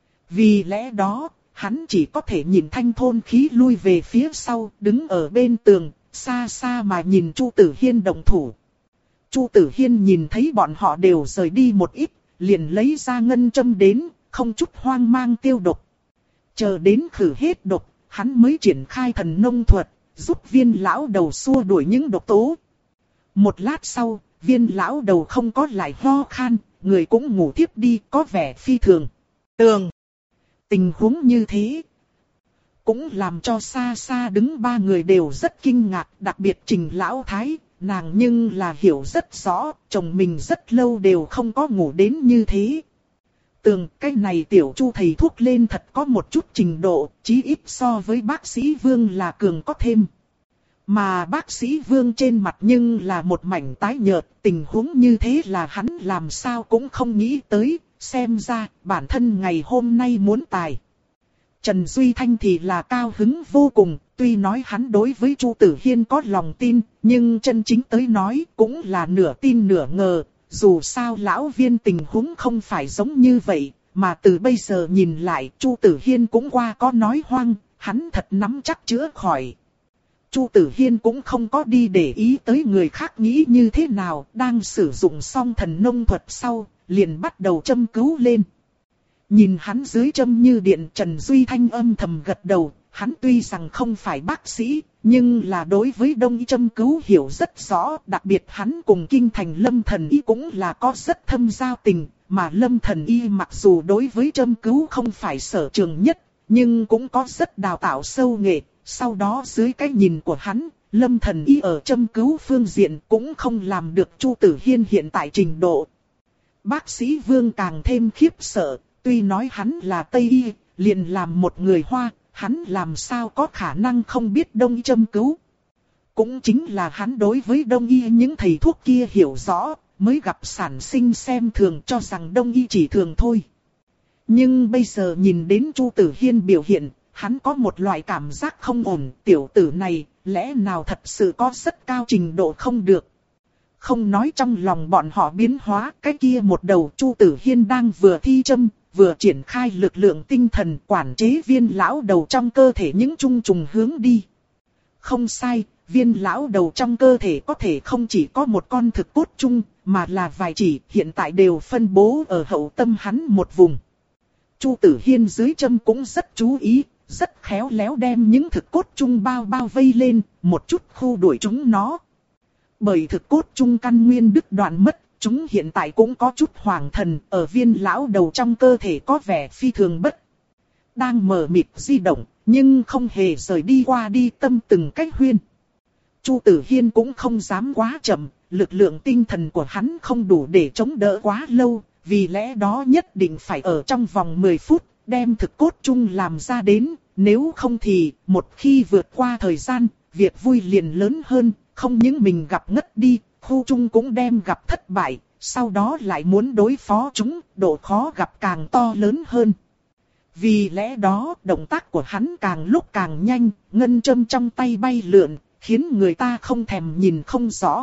Vì lẽ đó, hắn chỉ có thể nhìn thanh thôn khí lui về phía sau, đứng ở bên tường, xa xa mà nhìn Chu Tử Hiên động thủ. Chu Tử Hiên nhìn thấy bọn họ đều rời đi một ít, liền lấy ra ngân châm đến, không chút hoang mang tiêu độc. Chờ đến khử hết độc, hắn mới triển khai thần nông thuật, giúp Viên lão đầu xua đuổi những độc tố. Một lát sau, Viên lão đầu không có lại ho khan, người cũng ngủ thiếp đi, có vẻ phi thường. Tường. Tình huống như thế cũng làm cho xa xa đứng ba người đều rất kinh ngạc, đặc biệt Trình lão thái, nàng nhưng là hiểu rất rõ, chồng mình rất lâu đều không có ngủ đến như thế. Tường, cái này tiểu Chu thầy thuốc lên thật có một chút trình độ, chí ít so với bác sĩ Vương là cường có thêm. Mà bác sĩ Vương trên mặt nhưng là một mảnh tái nhợt, tình huống như thế là hắn làm sao cũng không nghĩ tới, xem ra bản thân ngày hôm nay muốn tài. Trần Duy Thanh thì là cao hứng vô cùng, Tuy nói hắn đối với Chu Tử Hiên có lòng tin, nhưng chân chính tới nói cũng là nửa tin nửa ngờ. Dù sao lão viên tình huống không phải giống như vậy, mà từ bây giờ nhìn lại Chu Tử Hiên cũng qua có nói hoang, hắn thật nắm chắc chữa khỏi. Chu Tử Hiên cũng không có đi để ý tới người khác nghĩ như thế nào, đang sử dụng xong thần nông thuật sau, liền bắt đầu châm cứu lên. Nhìn hắn dưới châm như điện, Trần Duy Thanh âm thầm gật đầu, hắn tuy rằng không phải bác sĩ, nhưng là đối với đông y châm cứu hiểu rất rõ, đặc biệt hắn cùng kinh thành Lâm Thần Y cũng là có rất thâm giao tình, mà Lâm Thần Y mặc dù đối với châm cứu không phải sở trường nhất, nhưng cũng có rất đào tạo sâu nghệ. Sau đó dưới cái nhìn của hắn, Lâm Thần Y ở châm cứu phương diện cũng không làm được Chu Tử Hiên hiện tại trình độ. Bác sĩ Vương càng thêm khiếp sợ, tuy nói hắn là Tây Y, liền làm một người Hoa, hắn làm sao có khả năng không biết đông y châm cứu. Cũng chính là hắn đối với đông y những thầy thuốc kia hiểu rõ, mới gặp sản sinh xem thường cho rằng đông y chỉ thường thôi. Nhưng bây giờ nhìn đến Chu Tử Hiên biểu hiện, hắn có một loại cảm giác không ổn, tiểu tử này, lẽ nào thật sự có rất cao trình độ không được. Không nói trong lòng bọn họ biến hóa, cái kia một đầu Chu Tử Hiên đang vừa thi châm, vừa triển khai lực lượng tinh thần quản chế viên lão đầu trong cơ thể những trung trùng hướng đi. Không sai, viên lão đầu trong cơ thể có thể không chỉ có một con thực cốt chung, mà là vài chỉ hiện tại đều phân bố ở hậu tâm hắn một vùng. Chu Tử Hiên dưới châm cũng rất chú ý, rất khéo léo đem những thực cốt chung bao bao vây lên, một chút khu đuổi chúng nó. Bởi thực cốt chung căn nguyên đứt đoạn mất, chúng hiện tại cũng có chút hoàng thần, ở viên lão đầu trong cơ thể có vẻ phi thường bất. Đang mờ mịt di động, nhưng không hề rời đi qua đi tâm từng cách huyên. Chu Tử Hiên cũng không dám quá chậm, lực lượng tinh thần của hắn không đủ để chống đỡ quá lâu, vì lẽ đó nhất định phải ở trong vòng mười phút, đem thực cốt chung làm ra đến, nếu không thì, một khi vượt qua thời gian, việc vui liền lớn hơn, không những mình gặp ngất đi, khu chung cũng đem gặp thất bại, sau đó lại muốn đối phó chúng, độ khó gặp càng to lớn hơn. Vì lẽ đó, động tác của hắn càng lúc càng nhanh, ngân châm trong tay bay lượn, khiến người ta không thèm nhìn không rõ.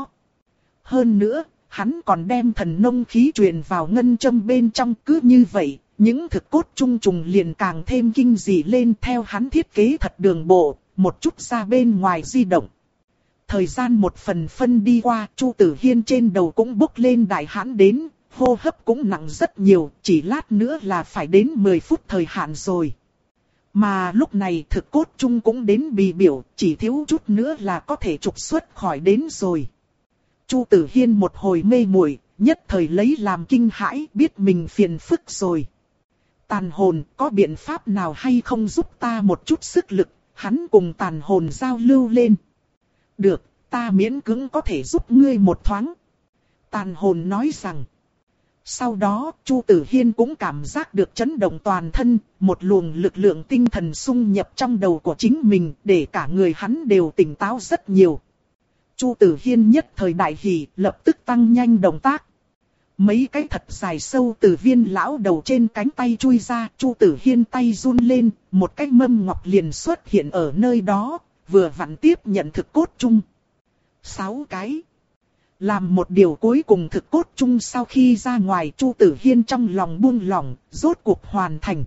Hơn nữa, hắn còn đem thần nông khí truyền vào ngân châm bên trong, cứ như vậy, những thực cốt chung trùng liền càng thêm kinh dị lên theo hắn thiết kế thật đường bộ, một chút ra bên ngoài di động. Thời gian một phần phân đi qua, Chu Tử Hiên trên đầu cũng bốc lên đại hãn đến, hô hấp cũng nặng rất nhiều, chỉ lát nữa là phải đến mười phút thời hạn rồi. Mà lúc này thực cốt chung cũng đến bì biểu, chỉ thiếu chút nữa là có thể trục xuất khỏi đến rồi. Chu Tử Hiên một hồi mê muội, nhất thời lấy làm kinh hãi, biết mình phiền phức rồi. Tàn hồn, có biện pháp nào hay không giúp ta một chút sức lực, hắn cùng tàn hồn giao lưu lên. Được, ta miễn cưỡng có thể giúp ngươi một thoáng. Tàn hồn nói rằng. Sau đó, Chu Tử Hiên cũng cảm giác được chấn động toàn thân, một luồng lực lượng tinh thần xung nhập trong đầu của chính mình, để cả người hắn đều tỉnh táo rất nhiều. Chu Tử Hiên nhất thời đại hỉ, lập tức tăng nhanh động tác. Mấy cái thật dài sâu từ viên lão đầu trên cánh tay chui ra, Chu Tử Hiên tay run lên, một cái mâm ngọc liền xuất hiện ở nơi đó, vừa vặn tiếp nhận thực cốt chung. Sáu cái. Làm một điều cuối cùng thực cốt chung sau khi ra ngoài, Chu Tử Hiên trong lòng buông lỏng, rốt cuộc hoàn thành.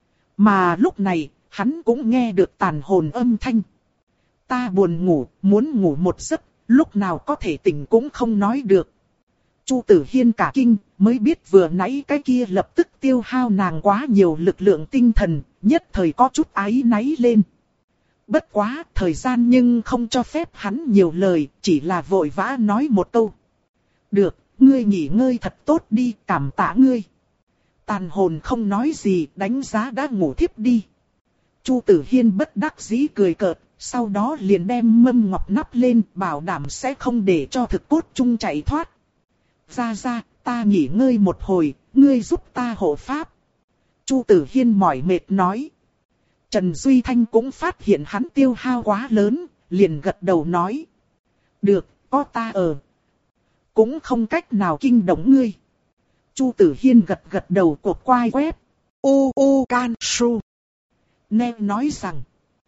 Mà lúc này, hắn cũng nghe được tàn hồn âm thanh. Ta buồn ngủ, muốn ngủ một giấc, lúc nào có thể tỉnh cũng không nói được. Chu Tử Hiên cả kinh, mới biết vừa nãy cái kia lập tức tiêu hao nàng quá nhiều lực lượng tinh thần, nhất thời có chút áy náy lên. Bất quá, thời gian nhưng không cho phép hắn nhiều lời, chỉ là vội vã nói một câu. Được, ngươi nghỉ ngơi thật tốt đi, cảm tạ ngươi. Tàn hồn không nói gì, đánh giá đã ngủ thiếp đi. Chu Tử Hiên bất đắc dĩ cười cợt, sau đó liền đem mâm ngọc nắp lên, bảo đảm sẽ không để cho thực cốt chung chạy thoát. Ra ra, ta nghỉ ngơi một hồi, ngươi giúp ta hộ pháp. Chu Tử Hiên mỏi mệt nói. Trần Duy Thanh cũng phát hiện hắn tiêu hao quá lớn, liền gật đầu nói. Được, có ta ở. Cũng không cách nào kinh động ngươi. Chu Tử Hiên gật gật đầu cuộc quay web. u u can su. Nghe nói rằng.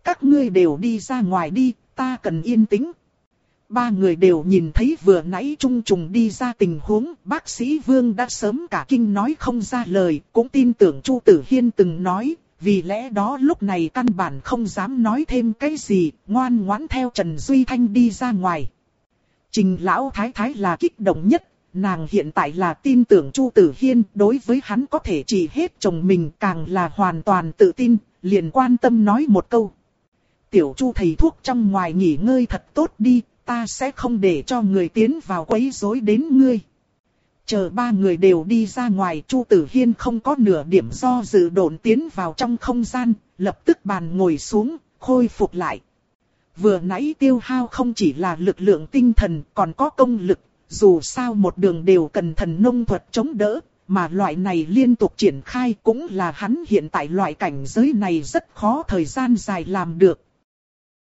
các ngươi đều đi ra ngoài đi, ta cần yên tĩnh. Ba người đều nhìn thấy vừa nãy Trung Trùng đi ra tình huống, bác sĩ Vương đã sớm cả kinh nói không ra lời, cũng tin tưởng Chu Tử Hiên từng nói, vì lẽ đó lúc này căn bản không dám nói thêm cái gì, ngoan ngoãn theo Trần Duy Thanh đi ra ngoài. Trình lão thái thái là kích động nhất, nàng hiện tại là tin tưởng Chu Tử Hiên, đối với hắn có thể trị hết chồng mình càng là hoàn toàn tự tin, liền quan tâm nói một câu. Tiểu Chu thầy thuốc trong ngoài nghỉ ngơi thật tốt đi, ta sẽ không để cho người tiến vào quấy rối đến ngươi. Chờ ba người đều đi ra ngoài, Chu Tử Hiên không có nửa điểm do dự độn tiến vào trong không gian, lập tức bàn ngồi xuống, khôi phục lại. Vừa nãy tiêu hao không chỉ là lực lượng tinh thần, còn có công lực, dù sao một đường đều cần thần nông thuật chống đỡ, mà loại này liên tục triển khai cũng là hắn hiện tại loại cảnh giới này rất khó thời gian dài làm được.